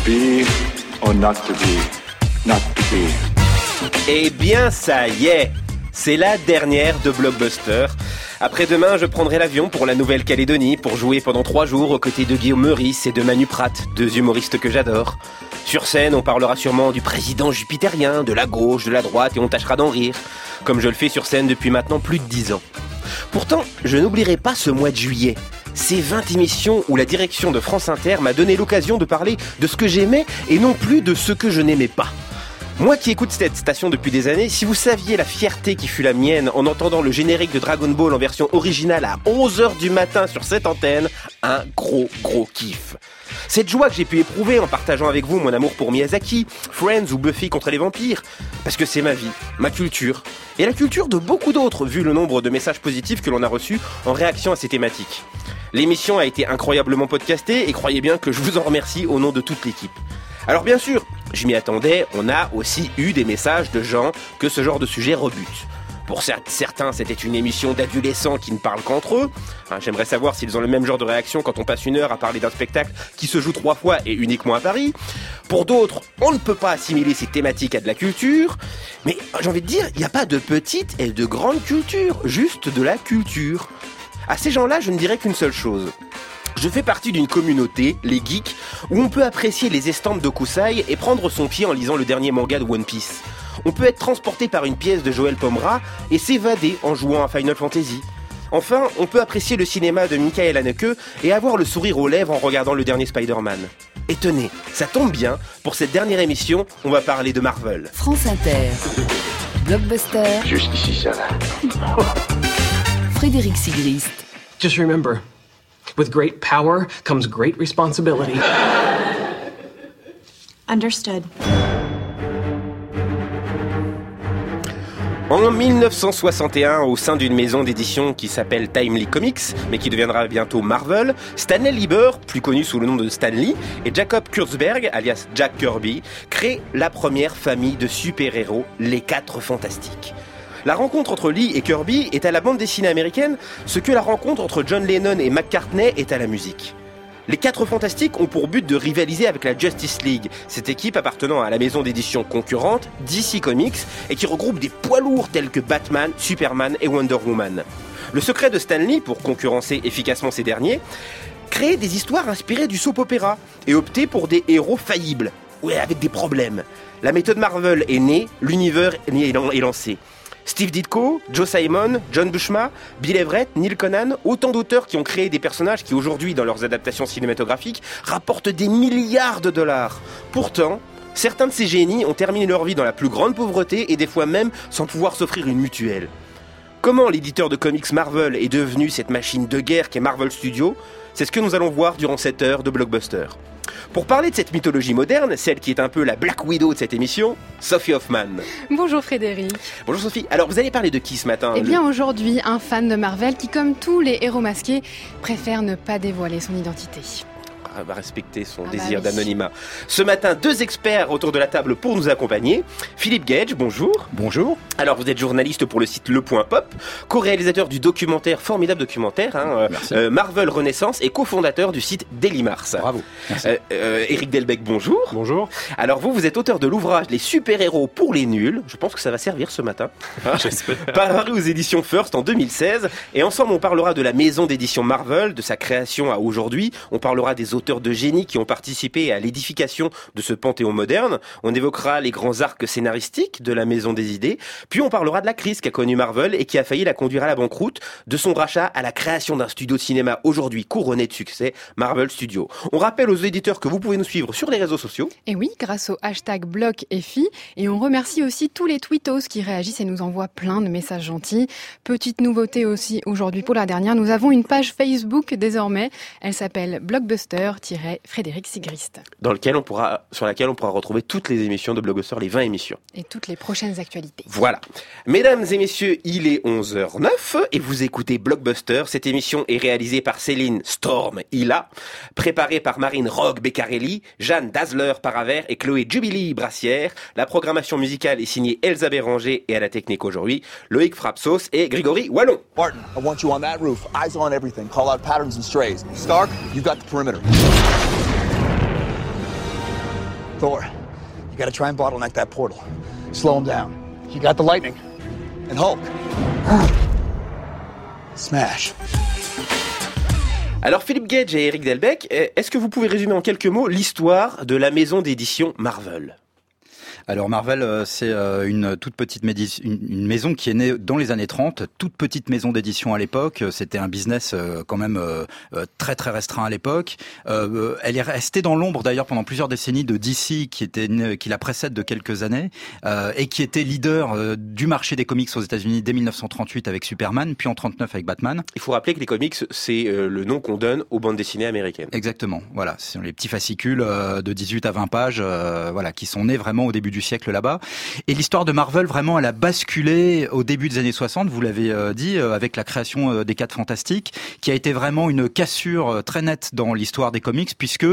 be or not to be, not to be. Eh bien, ça y est, c'est la dernière de Blockbuster. Après-demain, je prendrai l'avion pour la Nouvelle-Calédonie pour jouer pendant 3 jours aux côtés de Guillaume Meurice et de Manu Pratt, 2 humoristes que j'adore. Sur scène, on parlera sûrement du président jupitérien, de la gauche, de la droite et on tâchera d'en rire, comme je le fais sur scène depuis maintenant plus de 10 ans. Pourtant, je n'oublierai pas ce mois de juillet. Ces 20 émissions où la direction de France Inter m'a donné l'occasion de parler de ce que j'aimais et non plus de ce que je n'aimais pas. Moi qui écoute cette station depuis des années, si vous saviez la fierté qui fut la mienne en entendant le générique de Dragon Ball en version originale à 11h du matin sur cette antenne, un gros kiff. Cette joie que j'ai pu éprouver en partageant avec vous mon amour pour Miyazaki, Friends ou Buffy contre les vampires, parce que c'est ma vie, ma culture, et la culture de beaucoup d'autres vu le nombre de messages positifs que l'on a reçus en réaction à ces thématiques. L'émission a été incroyablement podcastée et croyez bien que je vous en remercie au nom de toute l'équipe. Alors bien sûr, je m'y attendais, on a aussi eu des messages de gens que ce genre de sujet rebute. Pour certains, c'était une émission d'adolescents qui ne parlent qu'entre eux. J'aimerais savoir s'ils ont le même genre de réaction quand on passe 1 heure à parler d'un spectacle qui se joue 3 fois et uniquement à Paris. Pour d'autres, on ne peut pas assimiler ces thématiques à de la culture. Mais j'ai envie de dire, il n'y a pas de petite et de grande culture, juste de la culture. À ces gens-là, je ne dirais qu'une seule chose. Je fais partie d'une communauté, les geeks, où on peut apprécier les estampes de Kusai et prendre son pied en lisant le dernier manga de One Piece. On peut être transporté par une pièce de Joël Pomera et s'évader en jouant à Final Fantasy. Enfin, on peut apprécier le cinéma de Michael Haneke et avoir le sourire aux lèvres en regardant le dernier Spider-Man. Et tenez, ça tombe bien, pour cette dernière émission, on va parler de Marvel. France Inter, Blockbuster. Jusqu'ici, ça va. Frédéric Sigrist. Just remember, with great power comes great responsibility. Understood. En 1961, au sein d'une maison d'édition qui s'appelle Timely Comics, mais qui deviendra bientôt Marvel, Stanley Lieber, plus connu sous le nom de Stan Lee, et Jacob Kurtzberg, alias Jack Kirby, créent la première famille de super-héros, les 4 Fantastiques. La rencontre entre Lee et Kirby est à la bande dessinée américaine ce que la rencontre entre John Lennon et McCartney est à la musique. Les 4 Fantastiques ont pour but de rivaliser avec la Justice League, cette équipe appartenant à la maison d'édition concurrente DC Comics et qui regroupe des poids lourds tels que Batman, Superman et Wonder Woman. Le secret de Stan Lee, pour concurrencer efficacement ces derniers, créer des histoires inspirées du soap opéra et opter pour des héros faillibles, avec des problèmes. La méthode Marvel est née, l'univers est lancé. Steve Ditko, Joe Simon, John Buscema, Bill Everett, Neil Conan, autant d'auteurs qui ont créé des personnages qui aujourd'hui, dans leurs adaptations cinématographiques, rapportent des milliards de dollars. Pourtant, certains de ces génies ont terminé leur vie dans la plus grande pauvreté et des fois même sans pouvoir s'offrir une mutuelle. Comment l'éditeur de comics Marvel est devenu cette machine de guerre qu'est Marvel Studios ? C'est ce que nous allons voir durant cette heure de Blockbuster. Pour parler de cette mythologie moderne, celle qui est un peu la Black Widow de cette émission, Sophie Hoffman. Bonjour Frédéric. Bonjour Sophie. Alors vous allez parler de qui ce matin ? Eh bien aujourd'hui, un fan de Marvel qui, comme tous les héros masqués, préfère ne pas dévoiler son identité. Va respecter son désir d'anonymat. Ce matin, 2 experts autour de la table pour nous accompagner. Philippe Gage, bonjour. Bonjour. Alors, vous êtes journaliste pour le site Le Point Pop, co-réalisateur du documentaire, formidable documentaire, Marvel Renaissance et cofondateur du site Daily Mars. Bravo. Éric Delbecq, bonjour. Bonjour. Alors, vous êtes auteur de l'ouvrage Les super-héros pour les nuls. Je pense que ça va servir ce matin. J'espère. Paru aux éditions First en 2016. Et ensemble, on parlera de la maison d'édition Marvel, de sa création à aujourd'hui. On parlera des auteurs de génie qui ont participé à l'édification de ce panthéon moderne. On évoquera les grands arcs scénaristiques de la maison des idées. Puis on parlera de la crise qu'a connue Marvel et qui a failli la conduire à la banqueroute, de son rachat à la création d'un studio de cinéma aujourd'hui couronné de succès, Marvel Studios. On rappelle aux éditeurs que vous pouvez nous suivre sur les réseaux sociaux. Et oui, grâce au hashtag BlockFI. Et on remercie aussi tous les tweetos qui réagissent et nous envoient plein de messages gentils. Petite nouveauté aussi aujourd'hui pour la dernière, nous avons une page Facebook désormais. Elle s'appelle Blockbuster-Frédéric Sigrist. Sur laquelle on pourra retrouver toutes les émissions de Blockbuster, les 20 émissions. Et toutes les prochaines actualités. Voilà. Mesdames et messieurs, il est 11h09 et vous écoutez Blockbuster. Cette émission est réalisée par Céline Storm Hilla, préparée par Marine Rogue Beccarelli, Jeanne Dazzler-Paravert et Chloé Jubilee Brassière. La programmation musicale est signée Elsa Béranger et à la technique aujourd'hui, Loïc Frapsos et Grégory Wallon. Barton, I want you on that roof. Eyes on everything. Call out patterns and strays. Stark, you got the perimeter. Thor, you gotta try and bottleneck that portal. Slow him down. You got the lightning. And Hulk. Smash. Alors Philippe Gage et Eric Delbecq, est-ce que vous pouvez résumer en quelques mots l'histoire de la maison d'édition Marvel ? Alors Marvel, c'est une toute petite une maison qui est née dans les années 30, toute petite maison d'édition à l'époque. C'était un business quand même très très restreint à l'époque. Elle est restée dans l'ombre d'ailleurs pendant plusieurs décennies de DC qui la précède de quelques années et qui était leader du marché des comics aux États-Unis dès 1938 avec Superman, puis en 39 avec Batman. Il faut rappeler que les comics, c'est le nom qu'on donne aux bandes dessinées américaines. Exactement. Voilà, ce sont les petits fascicules de 18 à 20 pages, voilà, qui sont nés vraiment au début du siècle là-bas. Et l'histoire de Marvel, vraiment, elle a basculé au début des années 60, vous l'avez dit, avec la création des 4 Fantastiques, qui a été vraiment une cassure très nette dans l'histoire des comics, puisque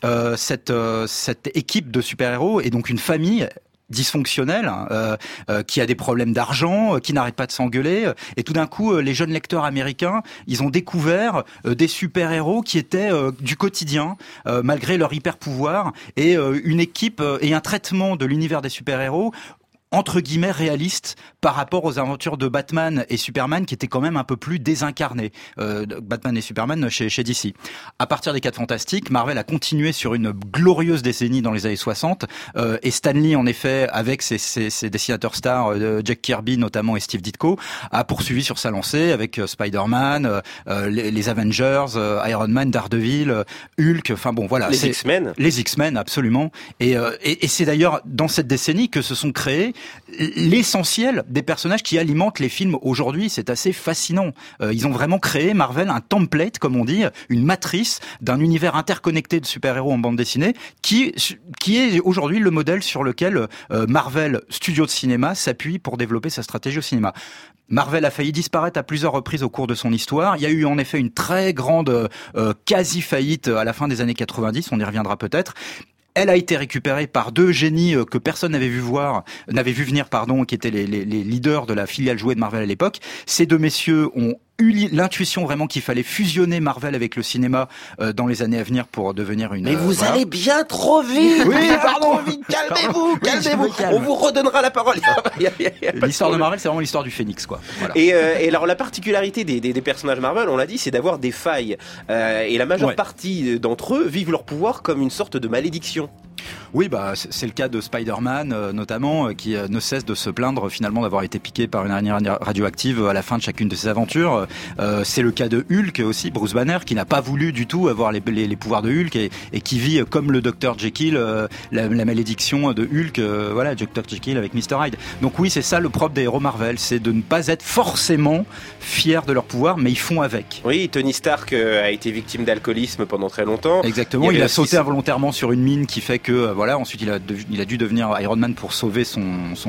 cette équipe de super-héros est donc une famille dysfonctionnel, qui a des problèmes d'argent, qui n'arrête pas de s'engueuler, et tout d'un coup, les jeunes lecteurs américains, ils ont découvert des super-héros qui étaient du quotidien, malgré leur hyper-pouvoir, et une équipe et un traitement de l'univers des super-héros entre guillemets réaliste par rapport aux aventures de Batman et Superman qui étaient quand même un peu plus désincarnés. Batman et Superman chez DC. À partir des 4 Fantastiques, Marvel a continué sur une glorieuse décennie dans les années 60 et Stan Lee en effet avec ses dessinateurs stars Jack Kirby notamment et Steve Ditko a poursuivi sur sa lancée avec Spider-Man, les Avengers, Iron Man, Daredevil, Hulk, enfin bon voilà. Les X-Men. Les X-Men absolument et c'est d'ailleurs dans cette décennie que se sont créés l'essentiel des personnages qui alimentent les films aujourd'hui. C'est assez fascinant. Ils ont vraiment créé, Marvel, un template, comme on dit, une matrice d'un univers interconnecté de super-héros en bande dessinée qui est aujourd'hui le modèle sur lequel Marvel Studios de cinéma s'appuie pour développer sa stratégie au cinéma. Marvel a failli disparaître à plusieurs reprises au cours de son histoire. Il y a eu en effet une très grande quasi-faillite à la fin des années 90, on y reviendra peut-être. Elle a été récupérée par 2 génies que personne n'avait vu venir, qui étaient les leaders de la filiale jouet de Marvel à l'époque. Ces 2 messieurs ont eu l'intuition vraiment qu'il fallait fusionner Marvel avec le cinéma dans les années à venir pour devenir une... Mais vous allez bien trop vite. Oui, pardon. Calmez-vous. On vous redonnera la parole. L'histoire de Marvel, c'est vraiment l'histoire du Phénix, quoi. Voilà. Et alors la particularité des personnages Marvel, on l'a dit, c'est d'avoir des failles. Et la majeure partie d'entre eux vivent leur pouvoir comme une sorte de malédiction. Oui, bah c'est le cas de Spider-Man notamment, qui ne cesse de se plaindre finalement d'avoir été piqué par une araignée radioactive à la fin de chacune de ses aventures. C'est le cas de Hulk aussi, Bruce Banner, qui n'a pas voulu du tout avoir les pouvoirs de Hulk et qui vit comme le Dr Jekyll, la malédiction de Hulk, voilà, Dr Jekyll avec Mr Hyde. Donc oui, c'est ça le propre des héros Marvel, c'est de ne pas être forcément fiers de leur pouvoir, mais ils font avec. Oui, Tony Stark a été victime d'alcoolisme pendant très longtemps. Exactement, il a sauté involontairement sur une mine qui fait que voilà, ensuite il a dû devenir Iron Man pour sauver son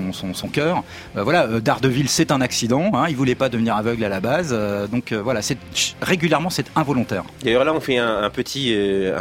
cœur. Voilà, Daredevil, c'est un accident, hein, il voulait pas devenir aveugle à la base, donc voilà, régulièrement c'est involontaire. D'ailleurs là on fait un petit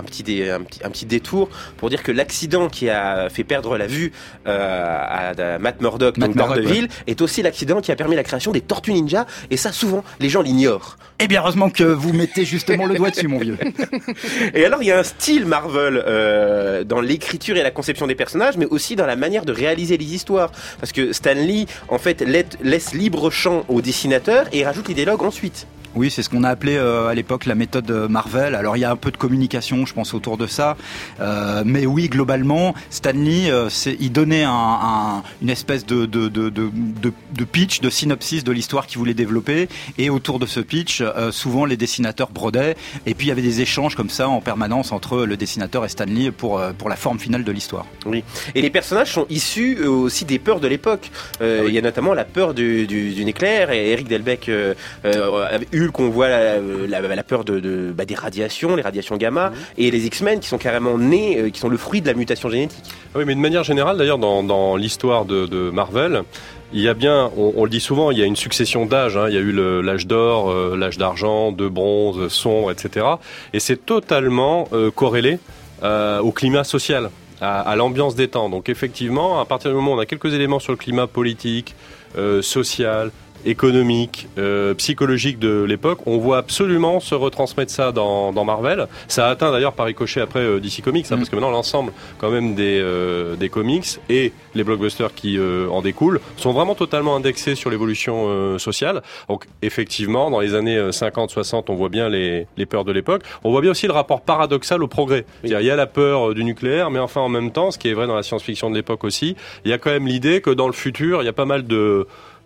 détour pour dire que l'accident qui a fait perdre la vue à Matt Murdock, donc Daredevil, est aussi l'accident qui a permis la création des Tortues Ninja, et ça souvent les gens l'ignorent. Eh bien heureusement que vous mettez justement le doigt dessus, mon vieux. Et alors il y a un style Marvel dans l'écriture et la conception des personnages, mais aussi dans la manière de réaliser les histoires, parce que Stan Lee en fait laisse libre champ aux dessinateurs et rajoute les dialogues ensuite. Oui, c'est ce qu'on a appelé à l'époque la méthode Marvel. Alors il y a un peu de communication, je pense, autour de ça, mais oui, globalement, Stan Lee, il donnait une espèce de pitch, de synopsis de l'histoire qu'il voulait développer, et autour de ce pitch, souvent les dessinateurs brodaient, et puis il y avait des échanges comme ça en permanence entre le dessinateur et Stan Lee pour la forme finale de l'histoire. Oui. Et les personnages sont issus aussi des peurs de l'époque. Il y a notamment la peur d'une éclair, et Eric Delbecq Hulk, on voit la peur des radiations, les radiations gamma, et les X-Men qui sont carrément nés, qui sont le fruit de la mutation génétique. Oui, mais de manière générale, d'ailleurs, dans l'histoire de Marvel, il y a bien, on le dit souvent, il y a une succession d'âges. Hein. Il y a eu l'âge d'or, l'âge d'argent, de bronze, sombre, etc. Et c'est totalement corrélé au climat social, à l'ambiance des temps. Donc effectivement, à partir du moment où on a quelques éléments sur le climat politique, social, économique, psychologique de l'époque, on voit absolument se retransmettre ça dans Marvel. Ça a atteint d'ailleurs par ricochet après DC Comics, parce que maintenant l'ensemble quand même des comics et les blockbusters qui en découlent sont vraiment totalement indexés sur l'évolution sociale. Donc effectivement, dans les années 50-60, on voit bien les peurs de l'époque. On voit bien aussi le rapport paradoxal au progrès. Il y a la peur du nucléaire, mais enfin en même temps, ce qui est vrai dans la science-fiction de l'époque aussi, il y a quand même l'idée que dans le futur, il y a pas mal de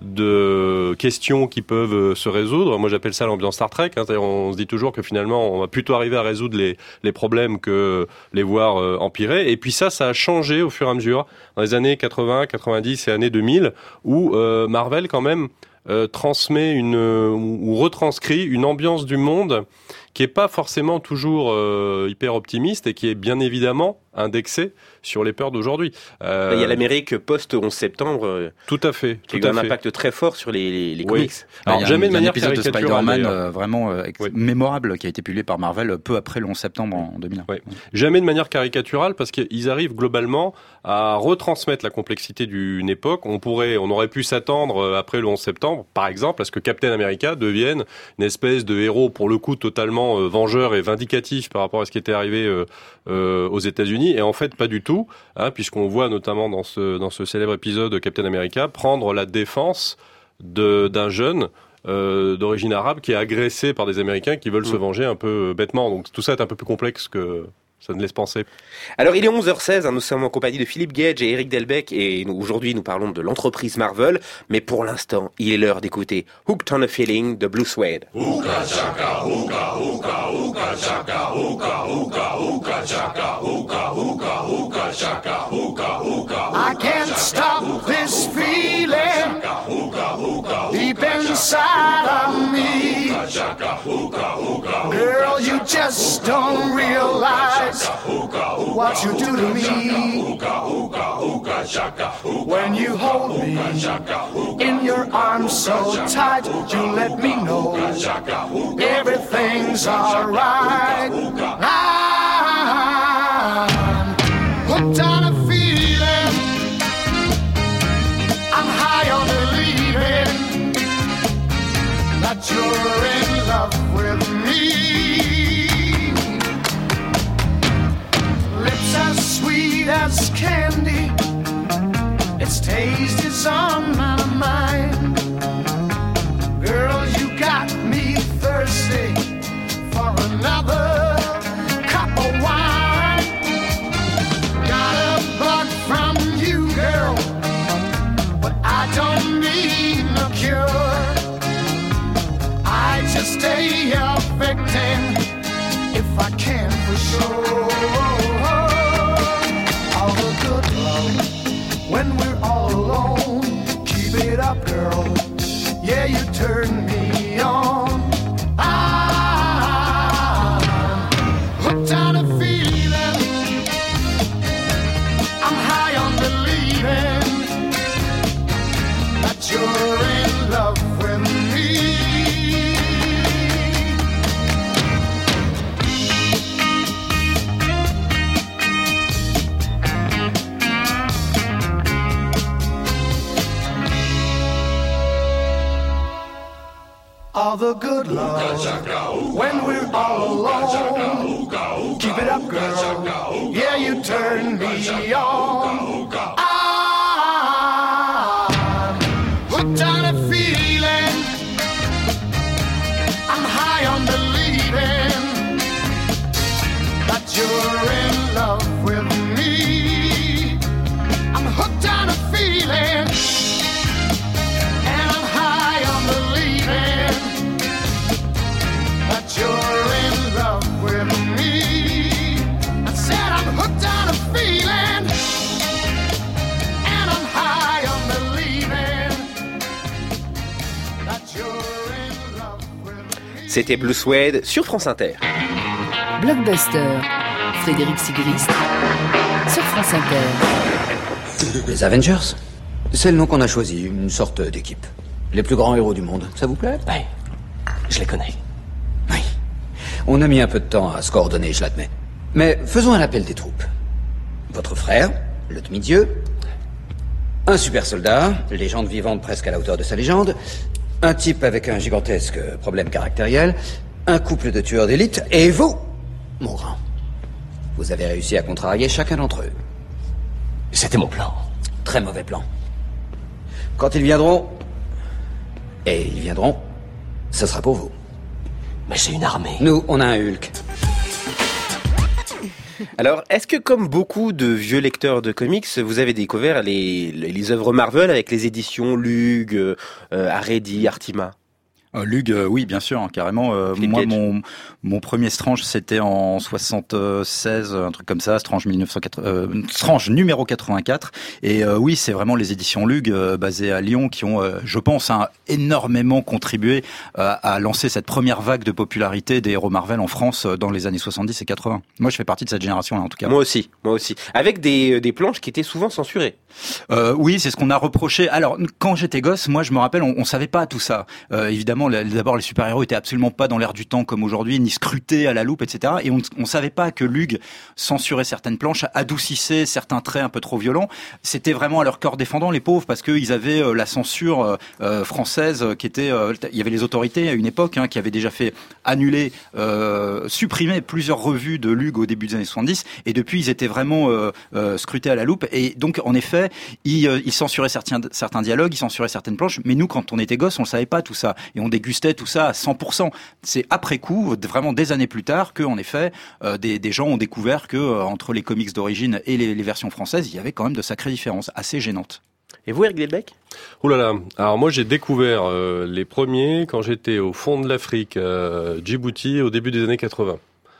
questions qui peuvent se résoudre. Moi, j'appelle ça l'ambiance Star Trek. C'est-à-dire, on se dit toujours que finalement, on va plutôt arriver à résoudre les problèmes que les voir empirer. Et puis ça a changé au fur et à mesure dans les années 80, 90 et années 2000, où Marvel quand même transmet ou retranscrit une ambiance du monde qui est pas forcément toujours hyper optimiste et qui est bien évidemment indexé sur les peurs d'aujourd'hui. Il y a l'Amérique post-11 septembre. Tout à fait. Qui a eu un impact très fort sur les comics. Alors, jamais de manière caricaturale. Il y a un épisode de Spider-Man vraiment mémorable qui a été publié par Marvel peu après le 11 septembre en 2001. Oui. Jamais de manière caricaturale parce qu'ils arrivent globalement à retransmettre la complexité d'une époque. On aurait pu s'attendre après le 11 septembre, par exemple, à ce que Captain America devienne une espèce de héros pour le coup totalement vengeur et vindicatif par rapport à ce qui était arrivé aux États-Unis. Et en fait, pas du tout, puisqu'on voit notamment dans ce célèbre épisode de Captain America prendre la défense d'un jeune d'origine arabe qui est agressé par des Américains qui veulent se venger un peu bêtement. Donc tout ça est un peu plus complexe que ça ne laisse penser. Alors, il est 11h16, nous sommes en compagnie de Philippe Gage et Eric Delbecq, et aujourd'hui, nous parlons de l'entreprise Marvel, mais pour l'instant, il est l'heure d'écouter Hooked on a Feeling de Blue Suede. Hookah chaka, hookah, hookah, hookah chaka, hookah, hookah, hookah chaka, hookah, hookah, hookah chaka, hookah, hookah. I can't stop this feeling deep inside of me. Girl, you just don't realize what you do to me. When you hold me in your arms so tight, you let me know everything's alright. I'm hooked on a feeling, I'm high on believing that you're in love with me. Lips as sweet as candy, its taste is on my mind. Girl, you got me thirsty for another cup of wine. Got a bug from you, girl, but I don't need no cure. I just stay a victim if I can for sure. All the good love when we're all alone. Keep it up, girl. Yeah, you turn me on. I'm hooked on a feeling, I'm high on believing that you're in love with me. All the good love when we're all alone. Keep it up, girl. Yeah, you turn me on. I'm hooked on a feeling, I'm high on believing that you're in love with me. I'm hooked on a feeling, and I'm high on believing that you're in love with me. I said I'm hooked on a feeling, and I'm high on believing that you're in love with me. C'était Blue Suede sur France Inter. Blockbuster, Frédéric Sigrist sur France Inter. Les Avengers, c'est le nom qu'on a choisi, une sorte d'équipe. Les plus grands héros du monde, ça vous plaît? Oui, je les connais. Oui. On a mis un peu de temps à se coordonner, je l'admets. Mais faisons un appel des troupes. Votre frère, le demi-dieu, un super soldat, légende vivante presque à la hauteur de sa légende, un type avec un gigantesque problème caractériel, un couple de tueurs d'élite, et vous, mon grand. Vous avez réussi à contrarier chacun d'entre eux. C'était mon plan. Très mauvais plan. Quand ils viendront, et ils viendront, ce sera pour vous. Mais j'ai une armée. Nous, on a un Hulk. Alors, est-ce que comme beaucoup de vieux lecteurs de comics, vous avez découvert les œuvres Marvel avec les éditions Lug, Aredi, Artima? Lug, oui, bien sûr, hein, carrément. Moi, mon premier Strange, c'était en 76, un truc comme ça, Strange Strange numéro 84. Et oui, c'est vraiment les éditions Lug, basées à Lyon, qui ont, je pense, énormément contribué à lancer cette première vague de popularité des héros Marvel en France dans les années 70 et 80. Moi, je fais partie de cette génération-là, en tout cas. Moi aussi. Avec des planches qui étaient souvent censurées. Oui, c'est ce qu'on a reproché. Alors, quand j'étais gosse, moi, je me rappelle, on savait pas tout ça. Évidemment, d'abord, les super-héros étaient absolument pas dans l'air du temps comme aujourd'hui, ni scrutés à la loupe, etc. Et on savait pas que Lug censurait certaines planches, adoucissait certains traits un peu trop violents. C'était vraiment à leur corps défendant, les pauvres, parce qu'ils avaient la censure française qui était... il y avait les autorités à une époque qui avaient déjà fait annuler, supprimer plusieurs revues de Lug au début des années 70. Et depuis, ils étaient vraiment scrutés à la loupe. Et donc, en effet, ils censuraient certains dialogues, ils censuraient certaines planches. Mais nous, quand on était gosses, on ne savait pas tout ça. Et on dégustait tout ça à 100%. C'est après coup, vraiment des années plus tard, que en effet, des gens ont découvert que entre les comics d'origine et les versions françaises, il y avait quand même de sacrées différences, assez gênantes. Et vous, Eric Delbecq ? Oh là là. Alors moi, j'ai découvert les premiers quand j'étais au fond de l'Afrique, Djibouti, au début des années 80.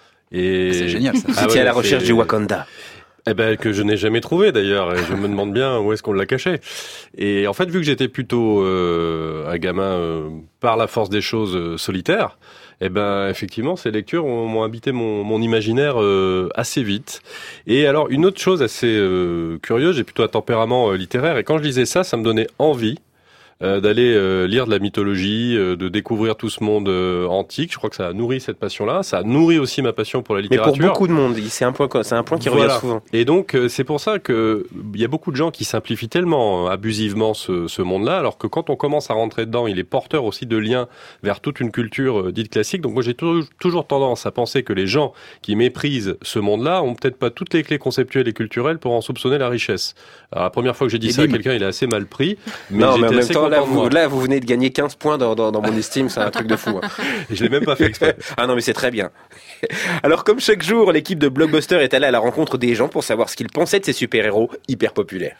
Et c'est génial, ça. Vous étiez à la recherche du Wakanda. Eh ben, que je n'ai jamais trouvé d'ailleurs, et je me demande bien où est-ce qu'on l'a caché. Et en fait, vu que j'étais plutôt un gamin par la force des choses solitaire, eh ben effectivement, ces lectures m'ont habité mon imaginaire assez vite. Et alors, une autre chose assez curieuse, j'ai plutôt un tempérament littéraire, et quand je lisais ça, ça me donnait envie d'aller lire de la mythologie, de découvrir tout ce monde antique. Je crois que ça a nourri cette passion-là. Ça a nourri aussi ma passion pour la littérature. Mais pour beaucoup de monde, c'est un point qui revient souvent. Et donc, c'est pour ça que il y a beaucoup de gens qui simplifient tellement abusivement ce monde-là, alors que quand on commence à rentrer dedans, il est porteur aussi de liens vers toute une culture dite classique. Donc moi, j'ai toujours tendance à penser que les gens qui méprisent ce monde-là ont peut-être pas toutes les clés conceptuelles et culturelles pour en soupçonner la richesse. Alors, la première fois que j'ai dit ça à quelqu'un, il est assez mal pris. Mais j'étais assez content. Là, vous venez de gagner 15 points dans mon estime, c'est un truc de fou. Et je l'ai même pas fait exprès. Ah non, mais c'est très bien. Alors, comme chaque jour, l'équipe de Blockbuster est allée à la rencontre des gens pour savoir ce qu'ils pensaient de ces super-héros hyper populaires.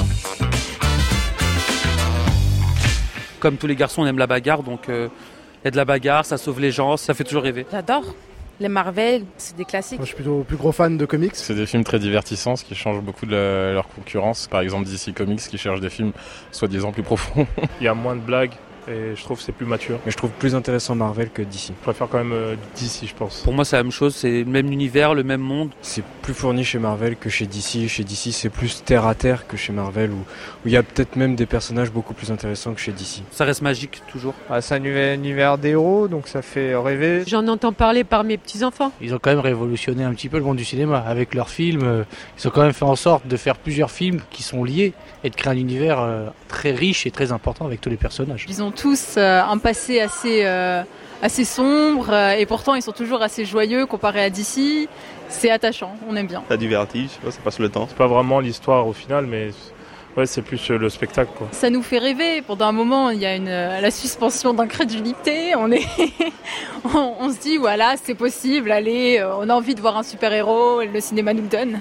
Comme tous les garçons, on aime la bagarre, donc il y a de la bagarre, ça sauve les gens, ça fait toujours rêver. J'adore. Les Marvel, c'est des classiques. Moi, je suis plutôt plus gros fan de comics. C'est des films très divertissants, qui changent beaucoup de leur concurrence. Par exemple, DC Comics qui cherche des films soi-disant plus profonds. Il y a moins de blagues. Et je trouve que c'est plus mature. Mais je trouve plus intéressant Marvel que DC. Je préfère quand même DC, je pense. Pour moi, c'est la même chose, c'est le même univers, le même monde. C'est plus fourni chez Marvel que chez DC. Chez DC, c'est plus terre à terre que chez Marvel, où il y a peut-être même des personnages beaucoup plus intéressants que chez DC. Ça reste magique, toujours. C'est un univers d'héros, donc ça fait rêver. J'en entends parler par mes petits-enfants. Ils ont quand même révolutionné un petit peu le monde du cinéma. Avec leurs films, ils ont quand même fait en sorte de faire plusieurs films qui sont liés et de créer un univers très riche et très important avec tous les personnages. Ils ont tous un passé assez sombre et pourtant ils sont toujours assez joyeux comparé à DC. C'est attachant, on aime bien. Ça divertit, ça passe le temps. C'est pas vraiment l'histoire au final, mais ouais, c'est plus le spectacle, quoi. Ça nous fait rêver. Pendant un moment, il y a la suspension d'incrédulité. On se dit voilà, c'est possible. Allez, on a envie de voir un super-héros. Le cinéma nous le donne.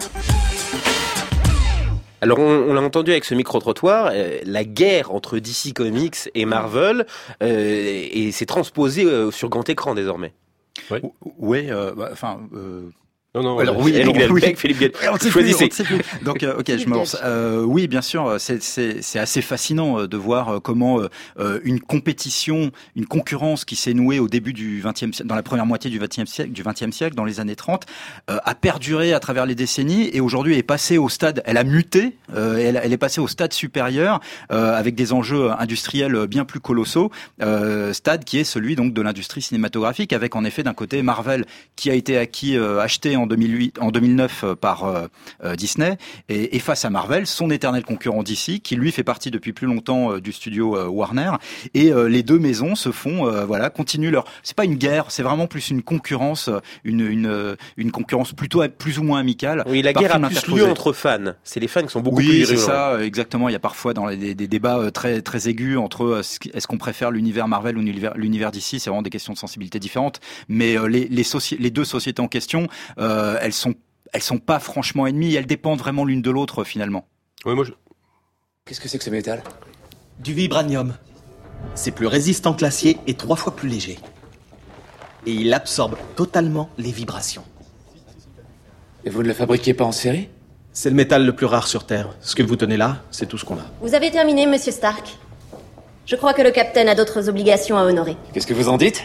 Alors on l'a entendu avec ce micro-trottoir, la guerre entre DC Comics et Marvel, et c'est transposé sur grand écran désormais. Oui. Ouais, Non, alors oui, Eric Delbecq, Philippe Guel. Choisissez. Donc, ok, je me lance. Oui, bien sûr, c'est assez fascinant de voir comment une compétition, une concurrence qui s'est nouée au début du XXe siècle, dans la première moitié du XXe siècle, dans les années 30, a perduré à travers les décennies et aujourd'hui est passée au stade, elle a muté, elle est passée au stade supérieur avec des enjeux industriels bien plus colossaux, stade qui est celui donc de l'industrie cinématographique, avec en effet d'un côté Marvel qui a été acheté en en 2009 par Disney, et face à Marvel, son éternel concurrent DC, qui lui fait partie depuis plus longtemps du studio Warner, et les deux maisons se font, continuent leur. C'est pas une guerre, c'est vraiment plus une concurrence, une concurrence plutôt plus ou moins amicale. Oui, la guerre a plus lieu entre fans. C'est les fans qui sont beaucoup plus virulents. Oui, c'est ça, exactement. Il y a parfois dans des débats très très aigus entre est-ce qu'on préfère l'univers Marvel ou l'univers DC. C'est vraiment des questions de sensibilité différentes. Mais les deux sociétés en question, elles sont pas franchement ennemies. Elles dépendent vraiment l'une de l'autre finalement. Oui, Qu'est-ce que c'est que ce métal ? Du vibranium. C'est plus résistant que l'acier et 3 fois plus léger. Et il absorbe totalement les vibrations. Et vous ne le fabriquez pas en série ? C'est le métal le plus rare sur Terre. Ce que vous tenez là, c'est tout ce qu'on a. Vous avez terminé, Monsieur Stark. Je crois que le capitaine a d'autres obligations à honorer. Qu'est-ce que vous en dites ?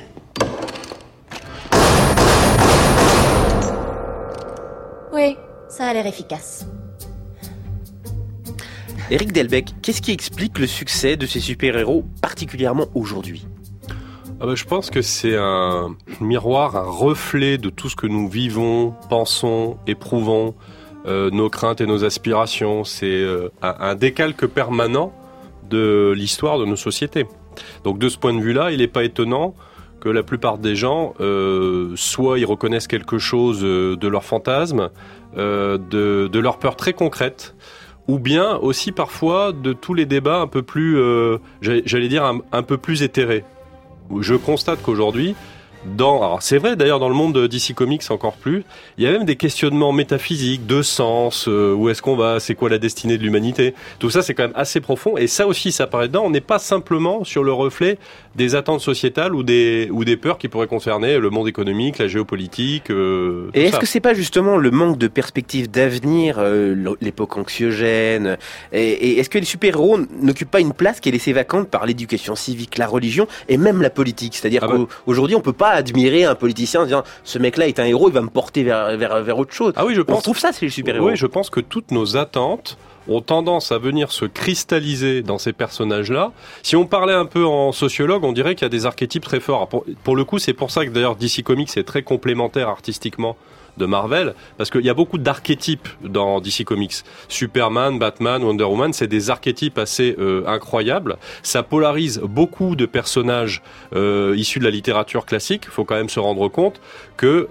Oui, ça a l'air efficace. Eric Delbecq, qu'est-ce qui explique le succès de ces super-héros, particulièrement aujourd'hui ? Je pense que c'est un miroir, un reflet de tout ce que nous vivons, pensons, éprouvons, nos craintes et nos aspirations. C'est un décalque permanent de l'histoire de nos sociétés. Donc de ce point de vue-là, il n'est pas étonnant que la plupart des gens, soit ils reconnaissent quelque chose de leur fantasme, de leur peur très concrète, ou bien aussi parfois de tous les débats un peu plus, j'allais dire un peu plus éthérés. Je constate qu'aujourd'hui, alors c'est vrai d'ailleurs dans le monde de DC Comics encore plus, il y a même des questionnements métaphysiques, de sens, où est-ce qu'on va, c'est quoi la destinée de l'humanité. Tout ça c'est quand même assez profond et ça aussi ça apparaît dedans. On n'est pas simplement sur le reflet des attentes sociétales ou des peurs qui pourraient concerner le monde économique, la géopolitique. Et est-ce que c'est pas justement le manque de perspective d'avenir, l'époque anxiogène, et est-ce que les super-héros n'occupent pas une place qui est laissée vacante par l'éducation civique, la religion et même la politique ? C'est-à-dire qu'aujourd'hui on peut pas admirer un politicien en disant ce mec-là est un héros, il va me porter vers autre chose. Ah oui, je pense. On trouve ça c'est les super-héros. Oui, je pense que toutes nos attentes ont tendance à venir se cristalliser dans ces personnages-là. Si on parlait un peu en sociologue, on dirait qu'il y a des archétypes très forts. Pour le coup, c'est pour ça que d'ailleurs DC Comics est très complémentaire artistiquement de Marvel, parce qu'il y a beaucoup d'archétypes dans DC Comics. Superman, Batman, Wonder Woman, c'est des archétypes assez incroyables. Ça polarise beaucoup de personnages issus de la littérature classique. Il faut quand même se rendre compte que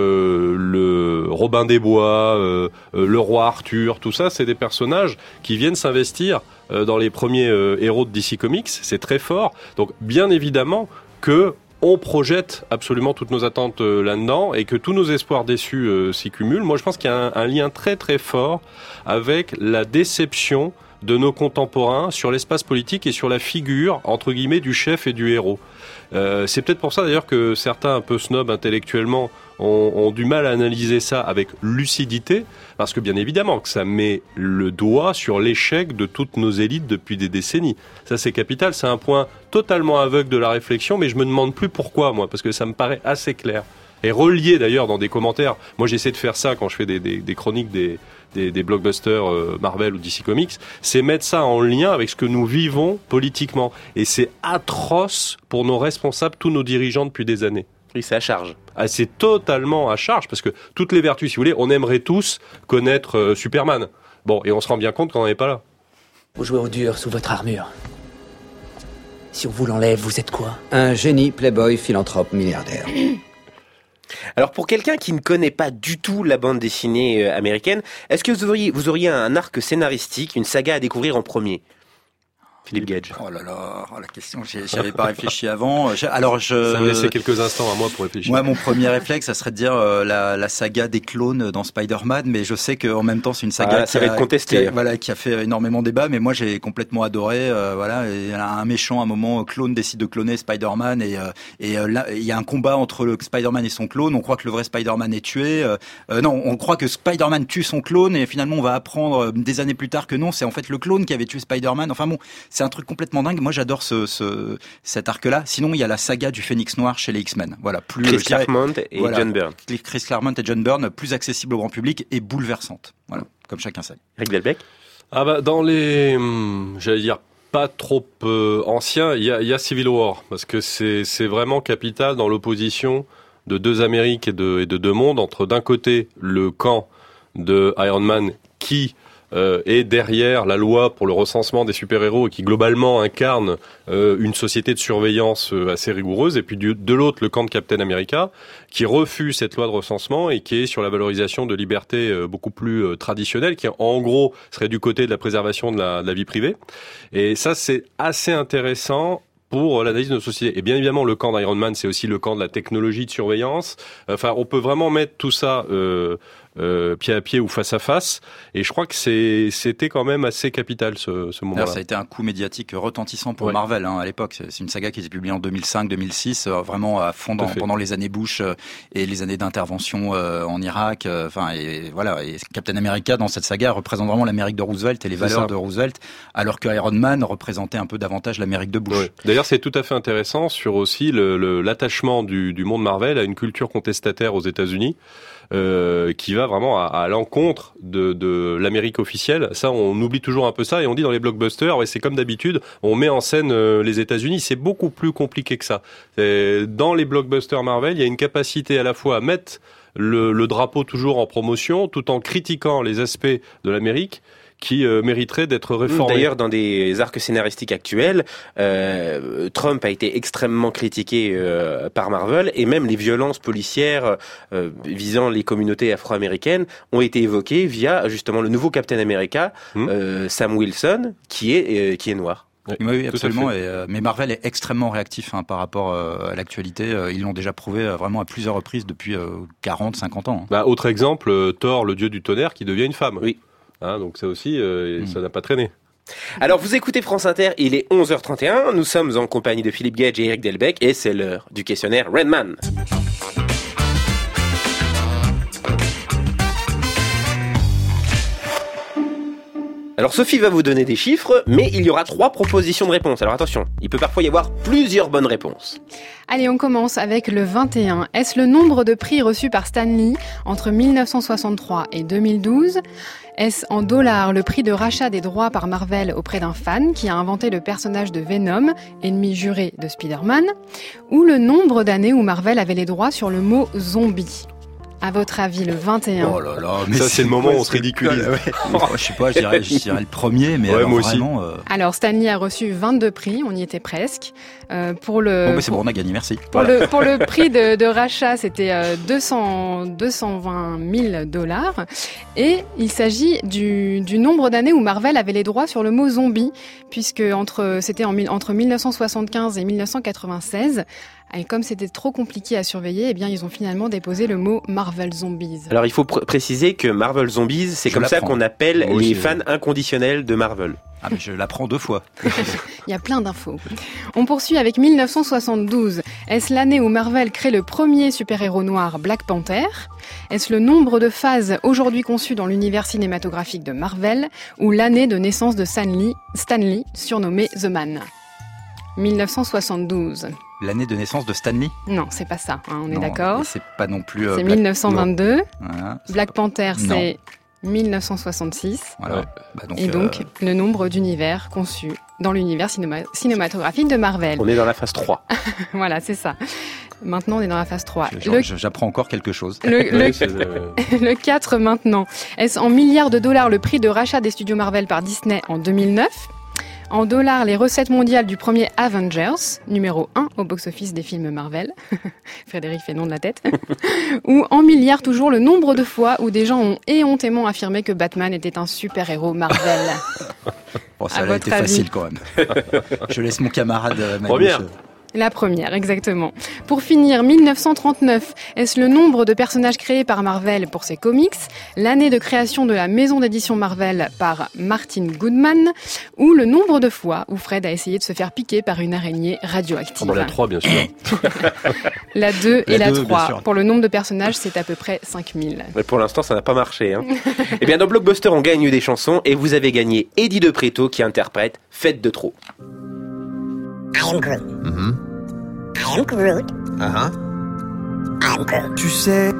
le Robin des Bois, le roi Arthur, tout ça, c'est des personnages qui viennent s'investir dans les premiers héros de DC Comics. C'est très fort. Donc, bien évidemment que on projette absolument toutes nos attentes là-dedans et que tous nos espoirs déçus s'y cumulent. Moi, je pense qu'il y a un lien très très fort avec la déception de nos contemporains sur l'espace politique et sur la figure, entre guillemets, du chef et du héros. C'est peut-être pour ça d'ailleurs que certains un peu snobs intellectuellement ont du mal à analyser ça avec lucidité, parce que bien évidemment que ça met le doigt sur l'échec de toutes nos élites depuis des décennies. Ça c'est capital, c'est un point totalement aveugle de la réflexion, mais je me demande plus pourquoi moi, parce que ça me paraît assez clair. Et relié d'ailleurs dans des commentaires, moi j'essaie de faire ça quand je fais des chroniques des blockbusters Marvel ou DC Comics, c'est mettre ça en lien avec ce que nous vivons politiquement. Et c'est atroce pour nos responsables, tous nos dirigeants depuis des années. Oui, c'est à charge. Ah, c'est totalement à charge, parce que toutes les vertus, si vous voulez, on aimerait tous connaître Superman. Bon, et on se rend bien compte qu'on n'en est pas là. Vous jouez au dur sous votre armure. Si on vous l'enlève, vous êtes quoi ? Un génie, playboy, philanthrope, milliardaire. Alors pour quelqu'un qui ne connaît pas du tout la bande dessinée américaine, est-ce que vous auriez un arc scénaristique, une saga à découvrir en premier ? Philippe Gage. Oh là là, la question, j'y avais pas réfléchi avant. Ça me laissait quelques instants à moi pour réfléchir. Moi, mon premier réflexe, ça serait de dire la saga des clones dans Spider-Man, mais je sais qu'en même temps, c'est une saga qui a fait énormément débat, mais moi, j'ai complètement adoré. Et un méchant, à un moment, clone décide de cloner Spider-Man, et là, il y a un combat entre le Spider-Man et son clone. On croit que le vrai Spider-Man est tué. Non, on croit que Spider-Man tue son clone, et finalement, on va apprendre des années plus tard que non, c'est en fait le clone qui avait tué Spider-Man. Enfin bon, c'est un truc complètement dingue. Moi, j'adore cet arc-là. Sinon, il y a la saga du Phénix Noir chez les X-Men. Voilà, Chris Claremont et John Byrne. Chris Claremont et John Byrne, plus accessible au grand public et bouleversante. Voilà, comme chacun sait. Eric Delbecq. Dans les, j'allais dire, pas trop anciens, il y a Civil War, parce que c'est vraiment capital dans l'opposition de deux Amériques et de deux mondes, entre d'un côté le camp de Iron Man qui est derrière la loi pour le recensement des super-héros et qui globalement incarne une société de surveillance assez rigoureuse, et puis de l'autre le camp de Captain America qui refuse cette loi de recensement et qui est sur la valorisation de libertés beaucoup plus traditionnelles, qui en gros serait du côté de la préservation de la vie privée. Et ça, c'est assez intéressant pour l'analyse de nos sociétés. Et bien évidemment, le camp d'Iron Man, c'est aussi le camp de la technologie de surveillance. Enfin, on peut vraiment mettre tout ça pied à pied ou face à face. Et je crois que c'était quand même assez capital ce moment-là. Alors, ça a été un coup médiatique retentissant pour Marvel à l'époque. C'est une saga qui a été publiée en 2005-2006, vraiment à fond pendant les années Bush et les années d'intervention en Irak. Et voilà. Et Captain America dans cette saga représente vraiment l'Amérique de Roosevelt et les valeurs de Roosevelt, alors que Iron Man représentait un peu davantage l'Amérique de Bush. Ouais. D'ailleurs, c'est tout à fait intéressant sur aussi l'attachement du monde Marvel à une culture contestataire aux États-Unis. Qui va vraiment à l'encontre de l'Amérique officielle. Ça, on oublie toujours un peu ça, et on dit dans les blockbusters, c'est comme d'habitude, on met en scène les États-Unis. C'est beaucoup plus compliqué que ça. Dans les blockbusters Marvel, il y a une capacité à la fois à mettre le drapeau toujours en promotion, tout en critiquant les aspects de l'Amérique qui mériterait d'être réformé. D'ailleurs, dans des arcs scénaristiques actuels, Trump a été extrêmement critiqué par Marvel, et même les violences policières visant les communautés afro-américaines ont été évoquées via justement le nouveau Captain America, Sam Wilson, qui est noir. Oui, absolument. Mais Marvel est extrêmement réactif par rapport à l'actualité. Ils l'ont déjà prouvé vraiment à plusieurs reprises depuis 40-50 ans. Autre exemple, Thor, le dieu du tonnerre, qui devient une femme. Oui. Donc ça aussi, ça n'a pas traîné. Alors vous écoutez France Inter, il est 11h31, nous sommes en compagnie de Philippe Gage et Eric Delbecq, et c'est l'heure du questionnaire Redman. Alors Sophie va vous donner des chiffres, mais il y aura 3 propositions de réponse. Alors attention, il peut parfois y avoir plusieurs bonnes réponses. Allez, on commence avec le 21. Est-ce le nombre de prix reçus par Stan Lee entre 1963 et 2012 ? Est-ce en dollars le prix de rachat des droits par Marvel auprès d'un fan qui a inventé le personnage de Venom, ennemi juré de Spider-Man ? Ou le nombre d'années où Marvel avait les droits sur le mot zombie ? À votre avis, le 21. Oh là là, mais ça c'est le moment où on se ridiculise. Je sais pas, je dirais le premier, mais moi vraiment. Aussi. Alors Stan Lee a reçu 22 prix, on y était presque. Pour le. Bon, c'est bon, on a gagné, merci. Pour le prix de rachat, c'était 220 000 $. Et il s'agit du nombre d'années où Marvel avait les droits sur le mot zombie, puisque c'était entre 1975 et 1996. Et comme c'était trop compliqué à surveiller, eh bien ils ont finalement déposé le mot Marvel Zombies. Alors il faut préciser que Marvel Zombies, c'est comme ça qu'on appelle les fans inconditionnels de Marvel. Ah mais je l'apprends 2 fois. Il y a plein d'infos. On poursuit avec 1972. Est-ce l'année où Marvel crée le premier super-héros noir, Black Panther ? Est-ce le nombre de phases aujourd'hui conçues dans l'univers cinématographique de Marvel ? Ou l'année de naissance de Stan Lee, surnommé The Man ? 1972. L'année de naissance de Stan Lee ? Non, c'est pas ça, on est d'accord. C'est pas non plus... c'est 1922. Voilà, Black Panther, c'est 1966. Voilà. Donc, le nombre d'univers conçus dans l'univers cinématographique de Marvel. On est dans la phase 3. Voilà, c'est ça. Maintenant, on est dans la phase 3. J'apprends encore quelque chose. Le 4 maintenant. Est-ce en milliards de dollars le prix de rachat des studios Marvel par Disney en 2009 ? En dollars, les recettes mondiales du premier Avengers, numéro 1 au box-office des films Marvel. Frédéric fait non de la tête. Ou en milliards, toujours le nombre de fois où des gens ont éhontément affirmé que Batman était un super-héros Marvel. Bon, ça a été facile quand même. Je laisse mon camarade Première. La première, exactement. Pour finir, 1939, est-ce le nombre de personnages créés par Marvel pour ses comics, l'année de création de la maison d'édition Marvel par Martin Goodman, ou le nombre de fois où Fred a essayé de se faire piquer par une araignée radioactive ? La 3, bien sûr. La 2 et la 3. Pour le nombre de personnages, c'est à peu près 5000. Mais pour l'instant, ça n'a pas marché. Eh bien, dans Blockbuster, on gagne des chansons, et vous avez gagné Eddie De Pretto qui interprète Fête de trop. I am Groot. Mm-hmm. I am Groot. Uh-huh. I am Groot. Tu sais...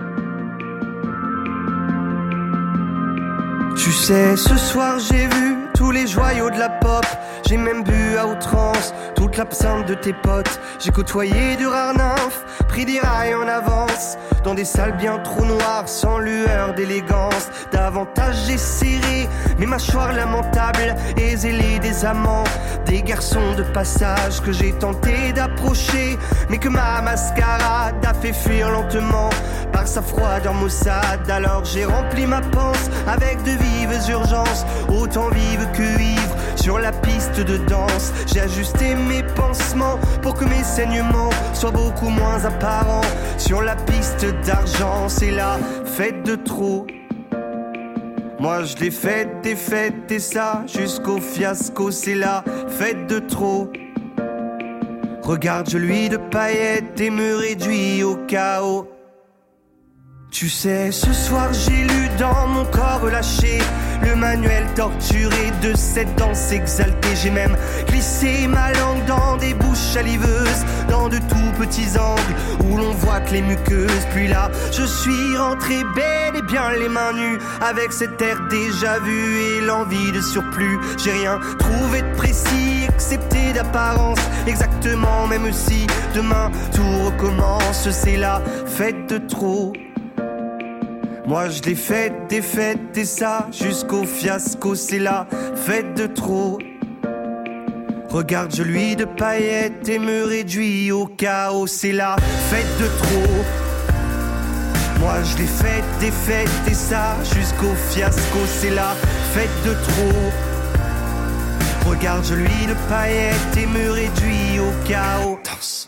Tu sais, ce soir j'ai vu tous les joyaux de la pop. J'ai même bu à outrance toute l'absinthe de tes potes. J'ai côtoyé de rares nymphes, pris des rails en avance, dans des salles bien trop noires, sans lueur d'élégance. Davantage j'ai serré mes mâchoires lamentables et zélé des amants, des garçons de passage que j'ai tenté d'approcher, mais que ma mascarade a fait fuir lentement par sa froideur maussade. Alors j'ai rempli ma panse avec de vives urgences, autant vives que ivres, sur la piste de danse. J'ai ajusté mes pansements pour que mes saignements soient beaucoup moins apparents. Sur la piste d'argent, c'est la fête de trop. Moi je l'ai faite et faite et ça jusqu'au fiasco, c'est la fête de trop. Regarde, je lui de paillettes et me réduis au chaos. Tu sais, ce soir j'ai lu dans mon corps relâché le manuel torturé de cette danse exaltée. J'ai même glissé ma langue dans des bouches saliveuses, dans de tout petits angles où l'on voit que les muqueuses. Puis là, je suis rentré bel et bien les mains nues, avec cet air déjà vu et l'envie de surplus. J'ai rien trouvé de précis, excepté d'apparence, exactement, même si demain tout recommence. C'est la fête de trop. Moi je l'ai faite, défaite et ça jusqu'au fiasco, c'est la fête de trop. Regarde, je lui de paillettes et me réduis au chaos, c'est la fête de trop. Moi je l'ai faite, défaite et ça jusqu'au fiasco, c'est la fête de trop. Regarde, je lui de paillettes et me réduis au chaos. Danse.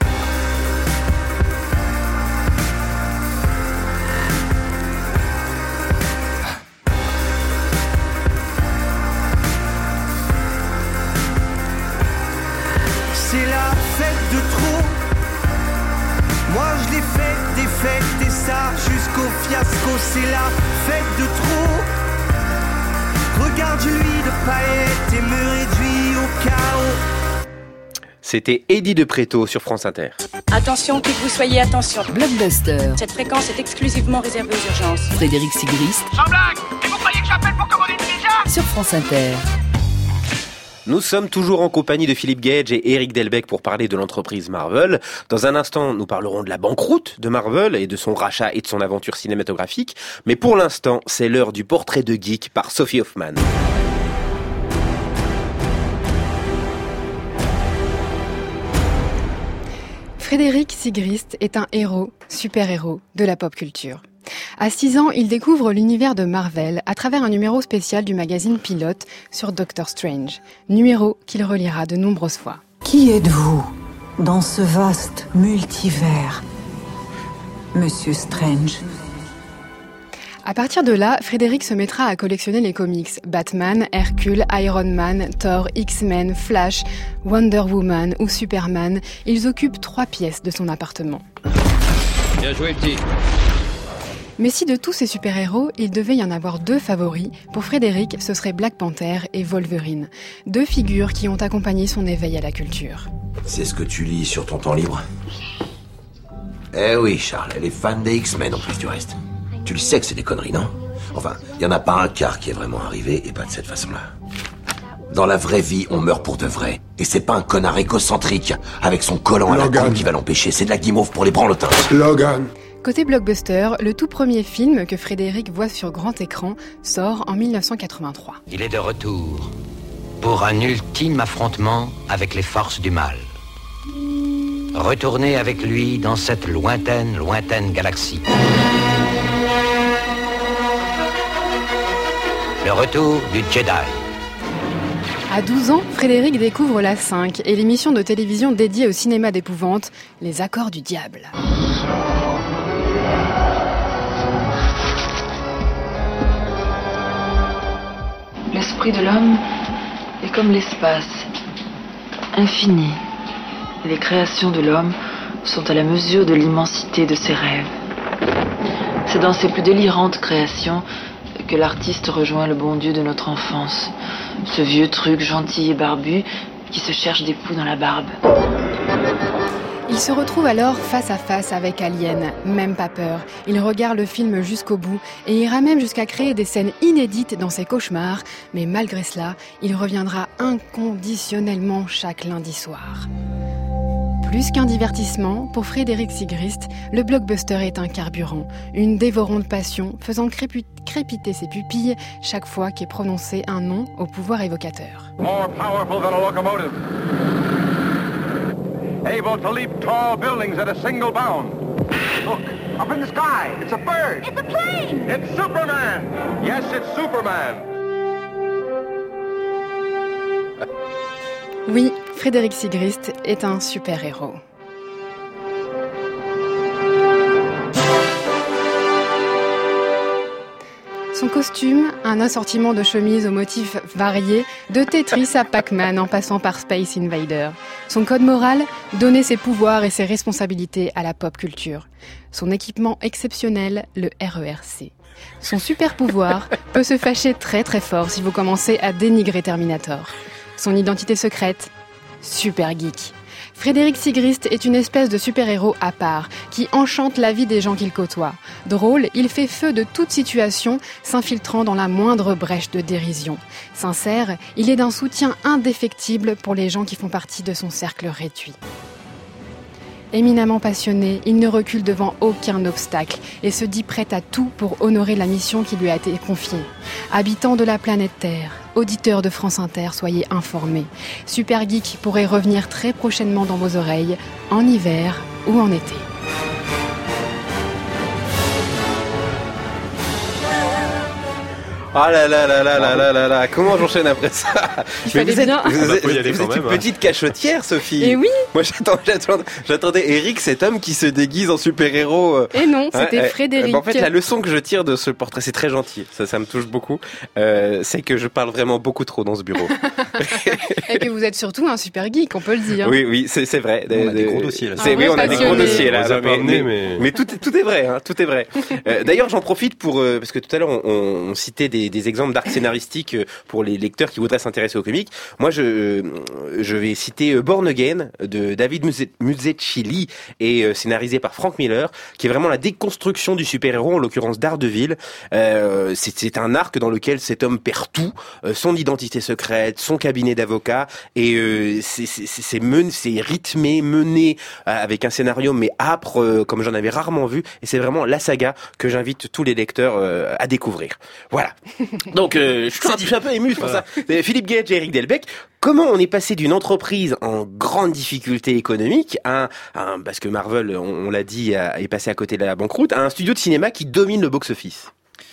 C'est la fête de trop. Moi je l'ai faite, défaite et ça jusqu'au fiasco, c'est la fête de trop. Regarde, je lui de paillettes et me réduis au chaos. C'était Eddie de Préto sur France Inter. Attention, qui que vous soyez, attention. Blockbuster. Cette fréquence est exclusivement réservée aux urgences. Frédéric Sigrist. Sans blague. Et vous croyez que j'appelle pour commander une pizza? Sur France Inter. Nous sommes toujours en compagnie de Philippe Gage et Eric Delbecq pour parler de l'entreprise Marvel. Dans un instant, nous parlerons de la banqueroute de Marvel et de son rachat et de son aventure cinématographique. Mais pour l'instant, c'est l'heure du portrait de geek par Sophie Hoffman. Frédéric Sigrist est un héros, super-héros de la pop culture. À 6 ans, il découvre l'univers de Marvel à travers un numéro spécial du magazine Pilote sur Doctor Strange, numéro qu'il relira de nombreuses fois. Qui êtes-vous dans ce vaste multivers, Monsieur Strange? À partir de là, Frédéric se mettra à collectionner les comics Batman, Hercule, Iron Man, Thor, X-Men, Flash, Wonder Woman ou Superman. Ils occupent 3 pièces de son appartement. Bien joué, petit. Mais si de tous ces super-héros, il devait y en avoir 2 favoris, pour Frédéric, ce serait Black Panther et Wolverine. 2 figures qui ont accompagné son éveil à la culture. C'est ce que tu lis sur ton temps libre? Eh oui, Charles, elle est fan des X-Men en plus du reste. Tu le sais que c'est des conneries, non? Enfin, il y en a pas un quart qui est vraiment arrivé et pas de cette façon-là. Dans la vraie vie, on meurt pour de vrai. Et c'est pas un connard égocentrique avec son collant à la con qui va l'empêcher. C'est de la guimauve pour les branlotins. Logan. Côté blockbuster, le tout premier film que Frédéric voit sur grand écran sort en 1983. Il est de retour pour un ultime affrontement avec les forces du mal. Retournez avec lui dans cette lointaine galaxie. Le retour du Jedi. À 12 ans, Frédéric découvre la 5 et l'émission de télévision dédiée au cinéma d'épouvante, Les Accords du Diable. L'esprit de l'homme est comme l'espace, infini. Les créations de l'homme sont à la mesure de l'immensité de ses rêves. C'est dans ses plus délirantes créations que l'artiste rejoint le bon Dieu de notre enfance, ce vieux truc gentil et barbu qui se cherche des poux dans la barbe. Il se retrouve alors face à face avec Alien, même pas peur. Il regarde le film jusqu'au bout et ira même jusqu'à créer des scènes inédites dans ses cauchemars, mais malgré cela, il reviendra inconditionnellement chaque lundi soir. Plus qu'un divertissement, pour Frédéric Sigrist, le blockbuster est un carburant, une dévorante passion faisant crépiter ses pupilles chaque fois qu'est prononcé un nom au pouvoir évocateur. More powerful than a locomotive. Able to leap tall buildings at a single bound. Look, up in the sky, it's a bird. It's a plane. It's Superman. Yes, it's Superman. Oui, Frédéric Sigrist est un super-héros. Son costume, un assortiment de chemises aux motifs variés, de Tetris à Pac-Man en passant par Space Invader. Son code moral, donner ses pouvoirs et ses responsabilités à la pop culture. Son équipement exceptionnel, le RERC. Son super pouvoir peut se fâcher très très fort si vous commencez à dénigrer Terminator. Son identité secrète, super geek. Frédéric Sigrist est une espèce de super-héros à part, qui enchante la vie des gens qu'il côtoie. Drôle, il fait feu de toute situation, s'infiltrant dans la moindre brèche de dérision. Sincère, il est d'un soutien indéfectible pour les gens qui font partie de son cercle réduit. Éminemment passionné, il ne recule devant aucun obstacle et se dit prêt à tout pour honorer la mission qui lui a été confiée. Habitant de la planète Terre, auditeur de France Inter, soyez informés. Super Geek pourrait revenir très prochainement dans vos oreilles, en hiver ou en été. Ah là là là là là là là là, comment j'enchaîne après ça? Il fallait bien. Vous êtes une petite cachotière, Sophie. Et oui. Moi j'attendais Eric, cet homme qui se déguise en super-héros. Et non, c'était Frédéric. En fait, la leçon que je tire de ce portrait, c'est très gentil, ça me touche beaucoup, c'est que je parle vraiment beaucoup trop dans ce bureau. Et que vous êtes surtout un super geek, on peut le dire. Oui, c'est vrai. On a des gros dossiers là. Oui, on a des gros dossiers là. Mais tout est vrai, hein, tout est vrai. D'ailleurs, j'en profite pour parce que tout à l'heure on citait des exemples d'arc scénaristique pour les lecteurs qui voudraient s'intéresser aux comics. Moi, je vais citer Born Again de David Mazzucchelli et scénarisé par Frank Miller, qui est vraiment la déconstruction du super-héros, en l'occurrence Daredevil. C'est un arc dans lequel cet homme perd tout, son identité secrète, son cabinet d'avocat, et c'est rythmé, mené avec un scénario mais âpre comme j'en avais rarement vu, et c'est vraiment la saga que j'invite tous les lecteurs à découvrir. Voilà. Donc je suis un peu ému pour ça. Philippe Gage et Eric Delbecq, comment on est passé d'une entreprise en grande difficulté économique à parce que Marvel, on l'a dit, est passé à côté de la banqueroute, à un studio de cinéma qui domine le box-office?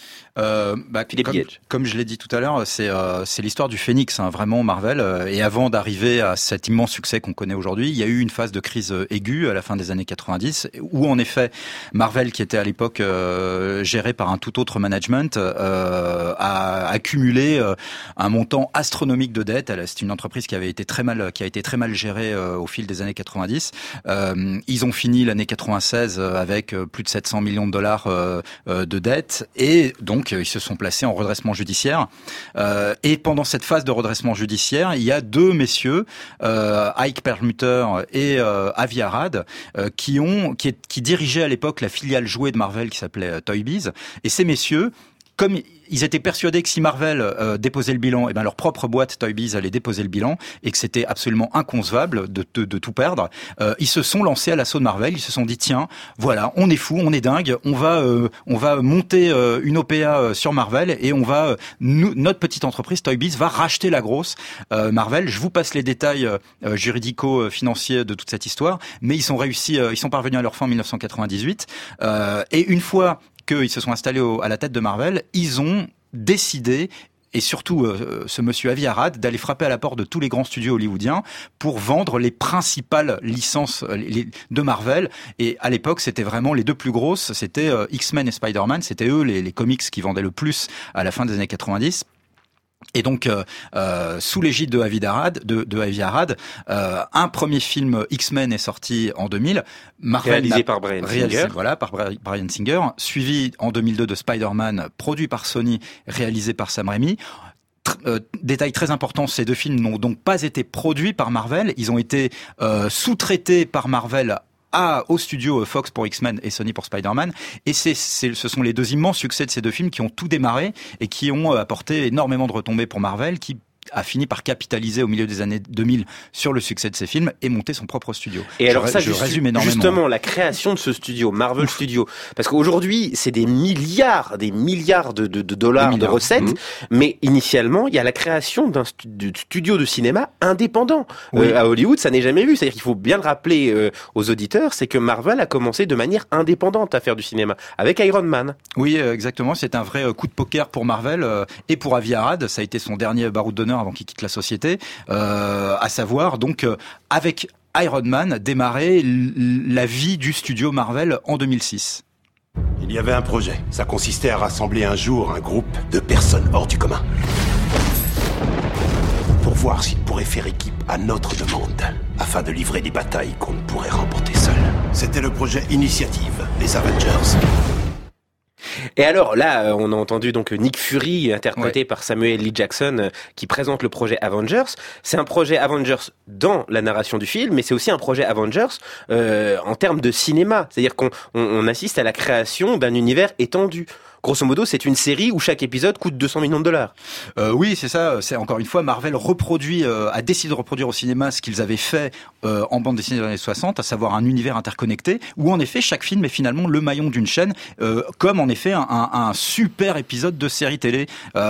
Comme je l'ai dit tout à l'heure, c'est l'histoire du phénix, hein, vraiment Marvel. Et avant d'arriver à cet immense succès qu'on connaît aujourd'hui, il y a eu une phase de crise aiguë à la fin des années 90, où en effet Marvel, qui était à l'époque géré par un tout autre management, a accumulé un montant astronomique de dettes. C'est une entreprise qui a été très mal gérée au fil des années 90. Ils ont fini l'année 96 avec plus de 700 millions de dollars de dettes, et donc ils se sont placés en redressement judiciaire. Et pendant cette phase de redressement judiciaire, il y a deux messieurs, Ike Perlmutter et Avi Arad, qui dirigeaient à l'époque la filiale jouet de Marvel qui s'appelait Toy Biz. Et ces messieurs, comme ils étaient persuadés que si Marvel déposait le bilan, leur propre boîte Toy Biz allait déposer le bilan, et que c'était absolument inconcevable de tout perdre, ils se sont lancés à l'assaut de Marvel. Ils se sont dit, tiens, voilà, on est fou, on est dingue, on va monter une OPA sur Marvel, et notre petite entreprise Toy Biz va racheter la grosse Marvel. Je vous passe les détails juridico-financiers de toute cette histoire, mais ils sont parvenus à leur fin en 1998, et une fois qu'ils se sont installés à la tête de Marvel, ils ont décidé, et surtout ce monsieur Avi Arad, d'aller frapper à la porte de tous les grands studios hollywoodiens pour vendre les principales licences de Marvel. Et à l'époque, c'était vraiment les deux plus grosses, c'était X-Men et Spider-Man, c'était eux les comics qui vendaient le plus à la fin des années 90. Et donc, sous l'égide de Avi Arad, un premier film X-Men est sorti en 2000. Réalisé par Bryan Singer. Voilà, par Bryan Singer. Suivi en 2002 de Spider-Man, produit par Sony, réalisé par Sam Raimi. Détail très important, ces deux films n'ont donc pas été produits par Marvel. Ils ont été sous-traités par Marvel au studio Fox pour X-Men et Sony pour Spider-Man. Et ce sont les deux immenses succès de ces deux films qui ont tout démarré et qui ont apporté énormément de retombées pour Marvel, qui a fini par capitaliser au milieu des années 2000 sur le succès de ses films et monter son propre studio. Et alors ça, je résume énormément. Justement, la création de ce studio, Marvel Studio, parce qu'aujourd'hui, c'est des milliards de dollars de recettes, mais initialement, il y a la création d'un studio de cinéma indépendant. À Hollywood, ça n'est jamais vu. C'est-à-dire qu'il faut bien le rappeler aux auditeurs, c'est que Marvel a commencé de manière indépendante à faire du cinéma, avec Iron Man. Oui, exactement. C'est un vrai coup de poker pour Marvel et pour Avi Arad. Ça a été son dernier baroud d'honneur avant qu'il quitte la société, à savoir donc avec Iron Man démarrer la vie du studio Marvel en 2006. Il y avait un projet. Ça consistait à rassembler un jour un groupe de personnes hors du commun pour voir s'ils pourraient faire équipe à notre demande afin de livrer des batailles qu'on ne pourrait remporter seul. C'était le projet Initiative, les Avengers. Et alors là, on a entendu donc Nick Fury interprété par Samuel L. Jackson qui présente le projet Avengers. C'est un projet Avengers dans la narration du film, mais c'est aussi un projet Avengers en termes de cinéma. C'est-à-dire qu'on assiste à la création d'un univers étendu. Grosso modo, c'est une série où chaque épisode coûte $200 millions. Oui, c'est ça. C'est encore une fois, Marvel a décidé de reproduire au cinéma ce qu'ils avaient fait en bande dessinée des années 60, à savoir un univers interconnecté, où en effet, chaque film est finalement le maillon d'une chaîne, comme en effet un super épisode de série télé.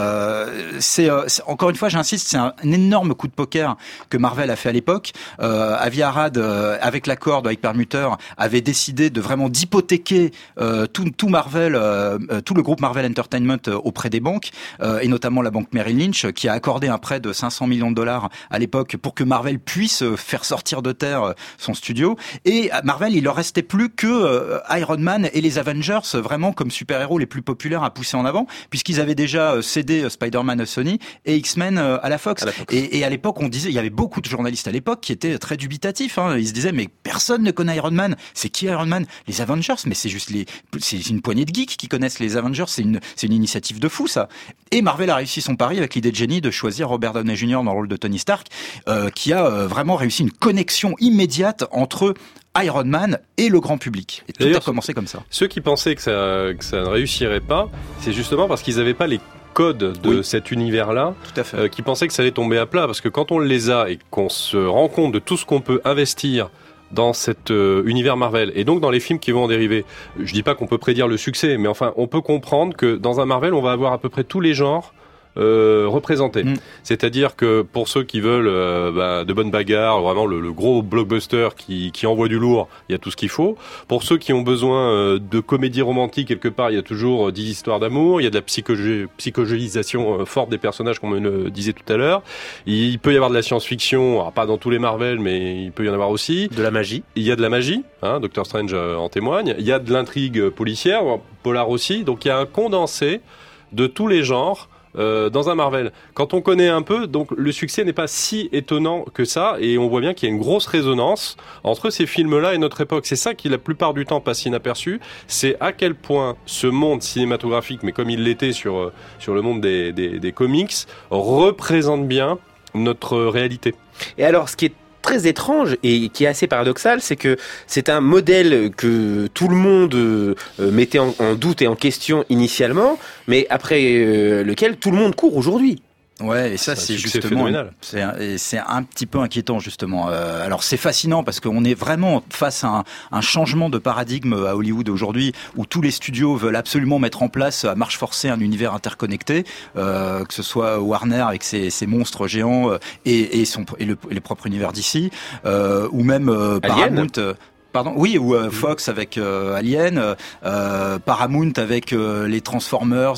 Encore une fois, j'insiste, c'est un énorme coup de poker que Marvel a fait à l'époque. Avi Arad, avec l'accord de Hypermuter, avait décidé de vraiment d'hypothéquer tout Marvel, tout le groupe Marvel Entertainment auprès des banques, et notamment la banque Merrill Lynch, qui a accordé un prêt de $500 millions à l'époque pour que Marvel puisse faire sortir de terre son studio. Et à Marvel, il leur restait plus que Iron Man et les Avengers, vraiment comme super-héros les plus populaires à pousser en avant, puisqu'ils avaient déjà cédé Spider-Man à Sony et X-Men à la Fox. Et à l'époque, on disait, il y avait beaucoup de journalistes à l'époque qui étaient très dubitatifs. Ils se disaient, mais personne ne connaît Iron Man. C'est qui Iron Man? Les Avengers, mais c'est juste c'est une poignée de geeks qui connaissent les Avengers. C'est une initiative de fou, ça. Et Marvel a réussi son pari avec l'idée de génie de choisir Robert Downey Jr. dans le rôle de Tony Stark, qui a vraiment réussi une connexion immédiate entre Iron Man et le grand public. Et tout a commencé comme ça. Ceux qui pensaient que ça ne réussirait pas, c'est justement parce qu'ils n'avaient pas les codes de cet univers-là, qui pensaient que ça allait tomber à plat. Parce que quand on les a et qu'on se rend compte de tout ce qu'on peut investir dans cet univers Marvel et donc dans les films qui vont en dériver. Je dis pas qu'on peut prédire le succès, mais enfin on peut comprendre que dans un Marvel on va avoir à peu près tous les genres représentés. C'est-à-dire que pour ceux qui veulent de bonnes bagarres, vraiment le gros blockbuster qui envoie du lourd, il y a tout ce qu'il faut. Pour ceux qui ont besoin de comédie romantique, quelque part, il y a toujours 10 histoires d'amour, il y a de la psychologisation forte des personnages, comme on le disait tout à l'heure. Il peut y avoir de la science-fiction, alors pas dans tous les Marvel, mais il peut y en avoir aussi. De la magie. Il y a de la magie, Doctor Strange en témoigne. Il y a de l'intrigue policière, polar aussi. Donc il y a un condensé de tous les genres dans un Marvel. Quand on connaît un peu, donc le succès n'est pas si étonnant que ça, et on voit bien qu'il y a une grosse résonance entre ces films-là et notre époque. C'est ça qui, la plupart du temps, passe inaperçu. C'est à quel point ce monde cinématographique, mais comme il l'était sur le monde des comics, représente bien notre réalité. Et alors, ce qui est très étrange et qui est assez paradoxal, c'est que c'est un modèle que tout le monde mettait en doute et en question initialement, mais après lequel tout le monde court aujourd'hui. Ouais, et ça c'est justement c'est un petit peu inquiétant justement. Alors c'est fascinant parce qu'on est vraiment face à un changement de paradigme à Hollywood aujourd'hui, où tous les studios veulent absolument mettre en place à marche forcée un univers interconnecté, que ce soit Warner avec ses monstres géants et les propres univers d'ici, ou même Paramount. Pardon, oui, ou Fox avec Alien, Paramount avec les Transformers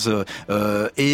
et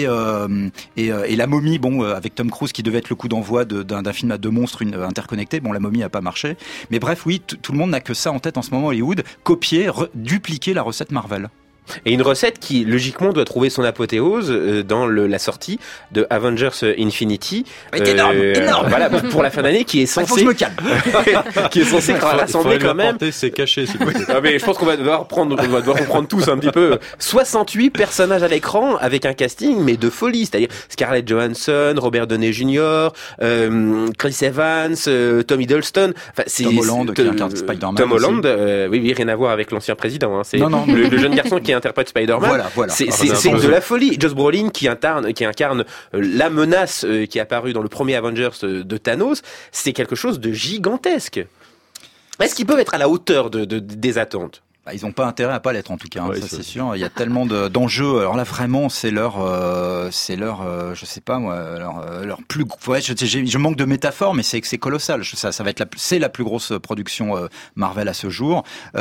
La Momie, avec Tom Cruise qui devait être le coup d'envoi d'un film à deux monstres interconnectés. Bon, La Momie a pas marché, mais bref, oui, tout le monde n'a que ça en tête en ce moment. Hollywood, dupliquer la recette Marvel. Et une recette qui, logiquement, doit trouver son apothéose dans la sortie de Avengers Infinity. Énorme. Voilà, pour la fin d'année, qui est censé... Faut que je me calme. qui est censé rassembler quand même... C'est caché, s'il vous plaît. Ah, mais je pense qu'on va devoir prendre tous un petit peu. 68 personnages à l'écran avec un casting, mais de folie. C'est-à-dire Scarlett Johansson, Robert Downey Jr., Chris Evans, Tom Hiddleston. Enfin, Tom Holland qui incarne Spider-Man. Tom Holland, oui, rien à voir avec l'ancien président. Hein. C'est le jeune garçon qui interprète Spider-Man. Voilà. C'est de la folie. Josh Brolin qui incarne la menace qui est apparue dans le premier Avengers de Thanos. C'est quelque chose de gigantesque. Est-ce qu'ils peuvent être à la hauteur des attentes? Ils n'ont pas intérêt à pas l'être en tout cas, hein, ça c'est sûr. Il y a tellement d'enjeux. Alors là vraiment, c'est leur, je sais pas moi, leur plus. Ouais, je manque de métaphores, mais c'est colossal. Ça va être c'est la plus grosse production Marvel à ce jour.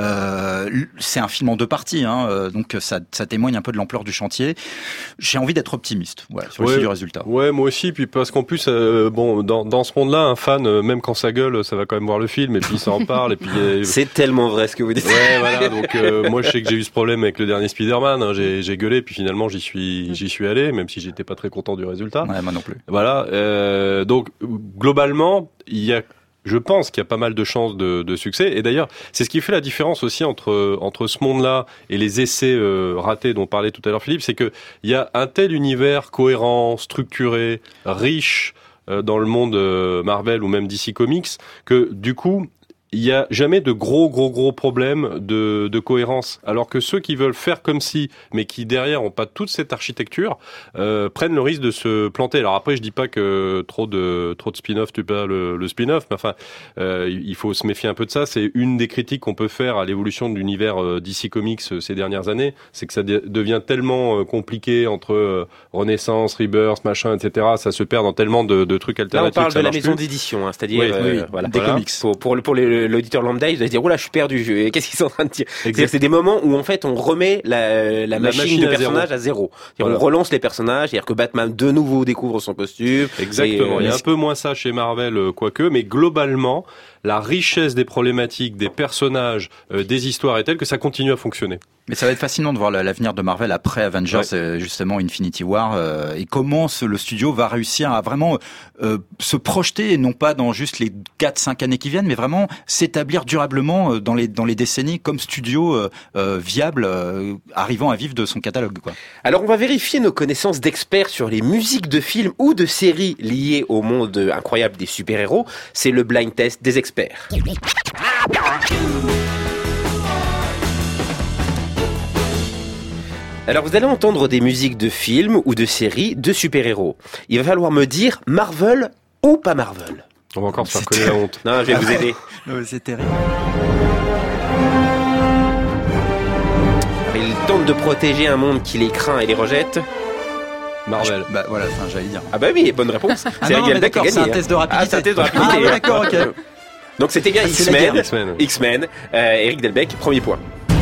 C'est un film en 2 parties, hein, donc ça témoigne un peu de l'ampleur du chantier. J'ai envie d'être optimiste, sur le du résultat. Ouais, moi aussi. Puis parce qu'en plus, dans ce monde-là, un fan, même quand ça gueule, ça va quand même voir le film et puis ça en parle et puis. C'est tellement vrai ce que vous dites. Ouais, voilà. Donc moi je sais que j'ai eu ce problème avec le dernier Spider-Man, hein, j'ai gueulé puis finalement j'y suis allé, même si j'étais pas très content du résultat. Ouais, moi non plus. Voilà, donc globalement, je pense qu'il y a pas mal de chances de succès. Et d'ailleurs, c'est ce qui fait la différence aussi entre ce monde-là et les essais ratés dont parlait tout à l'heure Philippe, c'est que il y a un tel univers cohérent, structuré, riche dans le monde Marvel ou même DC Comics que du coup il y a jamais de gros problèmes de cohérence. Alors que ceux qui veulent faire comme si, mais qui derrière ont pas toute cette architecture, prennent le risque de se planter. Alors après, je dis pas que trop de spin-off tue pas le spin-off, mais enfin, il faut se méfier un peu de ça. C'est une des critiques qu'on peut faire à l'évolution de l'univers DC Comics ces dernières années, c'est que ça devient tellement compliqué entre Renaissance, Rebirth, machin, etc. Ça se perd dans tellement de trucs alternatifs. Là, on parle de la maison d'édition, hein, c'est-à-dire voilà, des comics. Pour l'auditeur lambda, il doit se dire, oula, je suis perdu, qu'est-ce qu'ils sont en train de dire? C'est des moments où, en fait, on remet la machine de personnages à zéro. Voilà. On relance les personnages, c'est-à-dire que Batman, de nouveau, découvre son costume. Exactement. Il y a un peu moins ça chez Marvel, quoique, mais globalement, la richesse des problématiques, des personnages, des histoires est telle que ça continue à fonctionner. Mais ça va être fascinant de voir l'avenir de Marvel après Avengers, justement Infinity War, et comment le studio va réussir à vraiment se projeter, et non pas dans juste les 4-5 années qui viennent, mais vraiment s'établir durablement dans les décennies comme studio viable, arrivant à vivre de son catalogue, quoi. Alors on va vérifier nos connaissances d'experts sur les musiques de films ou de séries liées au monde incroyable des super-héros. C'est le blind test des experts. Alors vous allez entendre des musiques de films ou de séries de super-héros. Il va falloir me dire Marvel ou pas Marvel. On va encore se faire connaître la honte. Non, je vais vous aider. C'est terrible. Ils tentent de protéger un monde qui les craint et les rejette. Marvel. Bah voilà, j'allais dire. Ah bah oui, bonne réponse. C'est Eric Delbecq qui a gagné. C'est un test de rapidité. Ah, c'est un test de rapidité. Ah, d'accord, ok. Donc c'était bien X-Men. Eric Delbecq, premier point.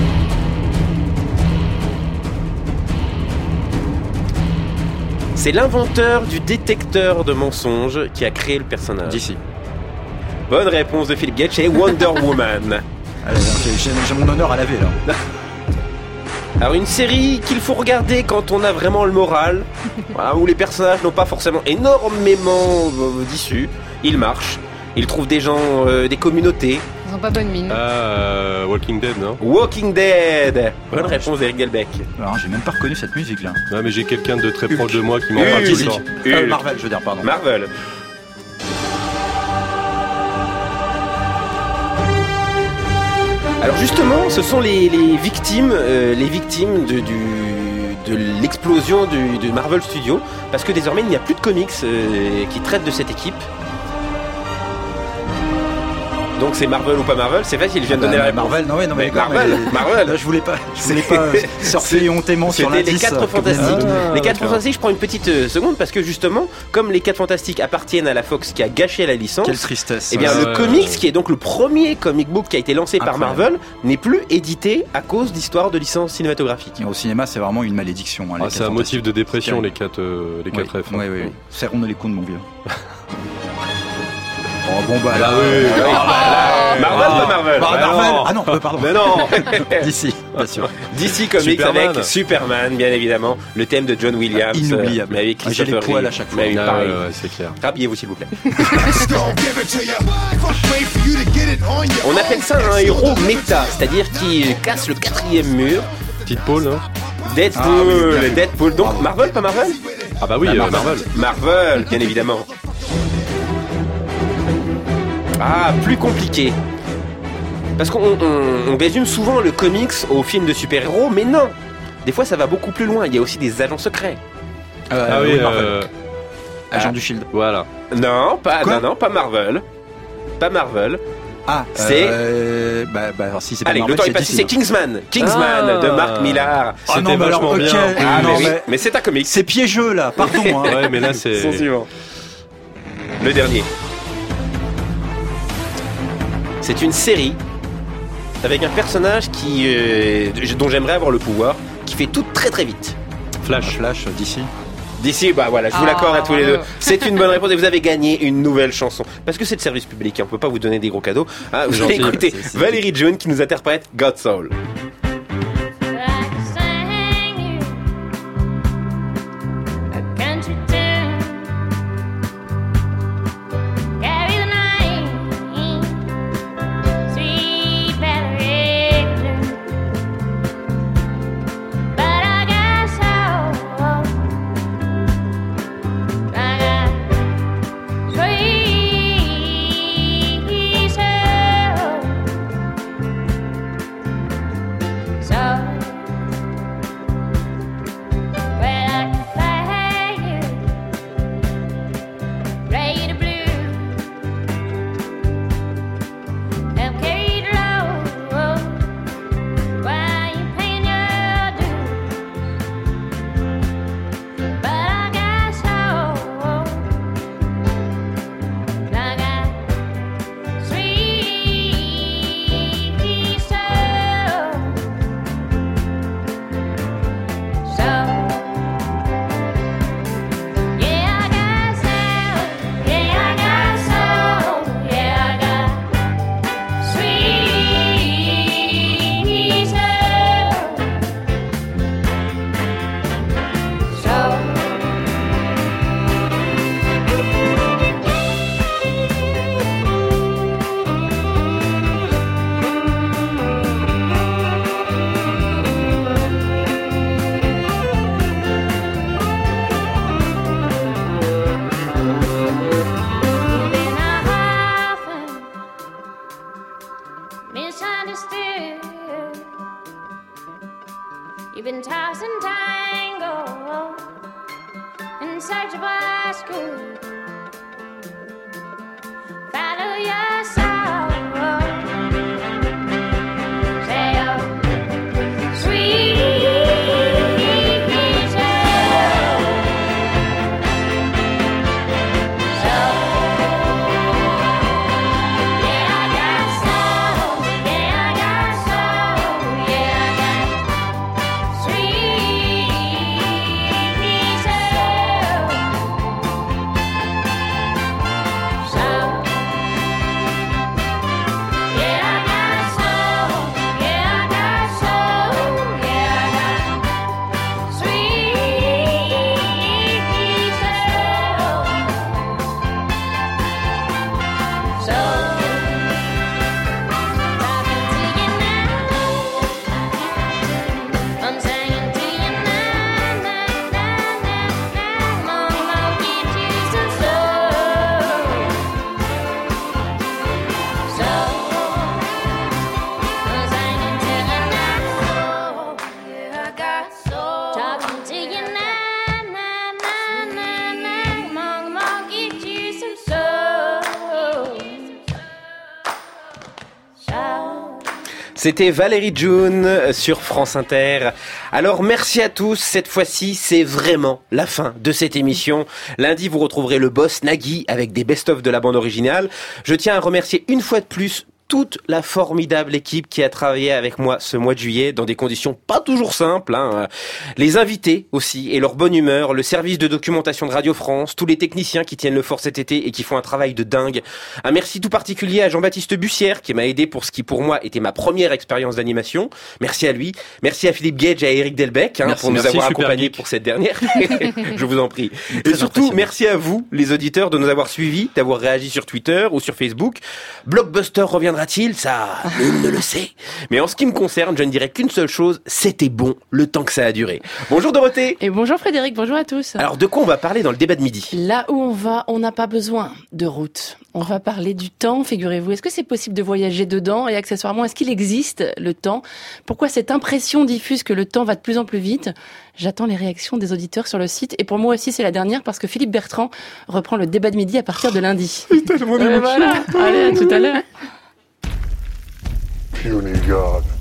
C'est l'inventeur du détecteur de mensonges qui a créé le personnage. DC. Bonne réponse de Philippe Getch et Wonder Woman. Allez, j'ai mon honneur à laver là. Alors une série qu'il faut regarder quand on a vraiment le moral, voilà, où les personnages n'ont pas forcément énormément d'issues. Ils marchent, ils trouvent des gens, des communautés. Ils ont pas bonne mine. Walking Dead, non? Walking Dead. Bonne réponse d'Eric Delbecq. Alors, j'ai même pas reconnu cette musique là. Non mais j'ai quelqu'un de très proche de moi qui m'en parle tout le temps. Marvel, je veux dire, pardon. Marvel. Alors justement, ce sont les victimes de l'explosion du Marvel Studios, parce que désormais il n'y a plus de comics qui traitent de cette équipe. Donc c'est Marvel ou pas Marvel, c'est facile, je viens de donner la réponse. Marvel, non mais Marvel. Là, je voulais pas surfer hontément sur l'indice. C'était les 4 fantastiques. Les 4 fantastiques, je prends une petite seconde parce que justement, comme les 4 fantastiques appartiennent à la Fox qui a gâché la licence. Quelle tristesse. Eh bien, le comics, qui est donc le premier comic book qui a été lancé par Marvel, n'est plus édité à cause d'histoires de licences cinématographiques. Au cinéma, c'est vraiment une malédiction. Hein, c'est un motif de dépression, les 4 F. Oui. Serrons-nous les coudes, mon vieux. Oh bon bah là, Marvel, pas Marvel. Marvel. Ah non, pardon. Mais non. D'ici. Bien sûr. DC Comics Superman. avec Superman, bien évidemment. Le thème de John Williams. Inoubliable. Avec J'ai les Christopher poils à Reeve. chaque fois. Mais oui, pareil. C'est clair. Rhabillez-vous s'il vous plaît. On appelle ça un héros méta, c'est-à-dire qui casse le 4e mur. Deadpool, hein. Deadpool, Deadpool. Donc Marvel, pas Marvel? Ah bah oui, Marvel. Marvel, bien évidemment. Ah, plus compliqué. Parce qu'on résume souvent le comics au film de super-héros, mais non. Des fois, ça va beaucoup plus loin. Il y a aussi des agents secrets. Oui, Marvel. Agent du Shield. Voilà. Non, pas Marvel. Pas Marvel. Ah, c'est. Alors, si c'est pas allez, Marvel, le temps est c'est passé. DC, C'est Kingsman. Kingsman de Mark Millar. Ah non, mais alors, ok. Ah, non, mais c'est un comics. C'est piégeux là. Pardon. Hein. Ouais, mais là c'est. Son suivant. Le dernier. C'est une série avec un personnage dont j'aimerais avoir le pouvoir, qui fait tout très très vite. Flash, d'ici. D'ici, bah voilà, je vous l'accorde à tous les deux. C'est une bonne réponse et vous avez gagné une nouvelle chanson. Parce que c'est le service public, on peut pas vous donner des gros cadeaux. Hein, vous allez écouter Valérie June qui nous interprète God Soul. You've been tossed and tangled in search of what's good. Follow your soul. Say oh, sweet soul. So yeah, I got soul. Yeah, I got soul. Yeah, I got sweet soul. So yeah, I got soul. Yeah, I got soul. Yeah, I got sweet soul. So talking to you now, I'm singing to you now, Mama, get you some soul. So I'm singing to you now, yeah, I got soul. Talking to you now, Mama, get you some soul. C'était Valérie June sur France Inter. Alors merci à tous, cette fois-ci c'est vraiment la fin de cette émission. Lundi vous retrouverez le boss Nagui avec des best-of de la bande originale. Je tiens à remercier une fois de plus toute la formidable équipe qui a travaillé avec moi ce mois de juillet dans des conditions pas toujours simples. Les invités aussi et leur bonne humeur, le service de documentation de Radio France, tous les techniciens qui tiennent le fort cet été et qui font un travail de dingue. Un merci tout particulier à Jean-Baptiste Bussière qui m'a aidé pour ce qui pour moi était ma première expérience d'animation. Merci à lui. Merci à Philippe Gage et à Eric Delbecq pour nous avoir accompagnés pour cette dernière. Je vous en prie. Et surtout, merci à vous, les auditeurs, de nous avoir suivis, d'avoir réagi sur Twitter ou sur Facebook. Blockbuster reviendra-t-il ? Ça, nul ne le sait. Mais en ce qui me concerne, je ne dirais qu'une seule chose, c'était bon le temps que ça a duré. Bonjour Dorothée. Et bonjour Frédéric, bonjour à tous. Alors de quoi on va parler dans le débat de midi ? Là où on va, on n'a pas besoin de route. On va parler du temps, figurez-vous. Est-ce que c'est possible de voyager dedans ? Et accessoirement, est-ce qu'il existe le temps ? Pourquoi cette impression diffuse que le temps va de plus en plus vite ? J'attends les réactions des auditeurs sur le site. Et pour moi aussi, c'est la dernière parce que Philippe Bertrand reprend le débat de midi à partir de lundi. Tellement voilà. Allez, à tout à l'heure. Puny God.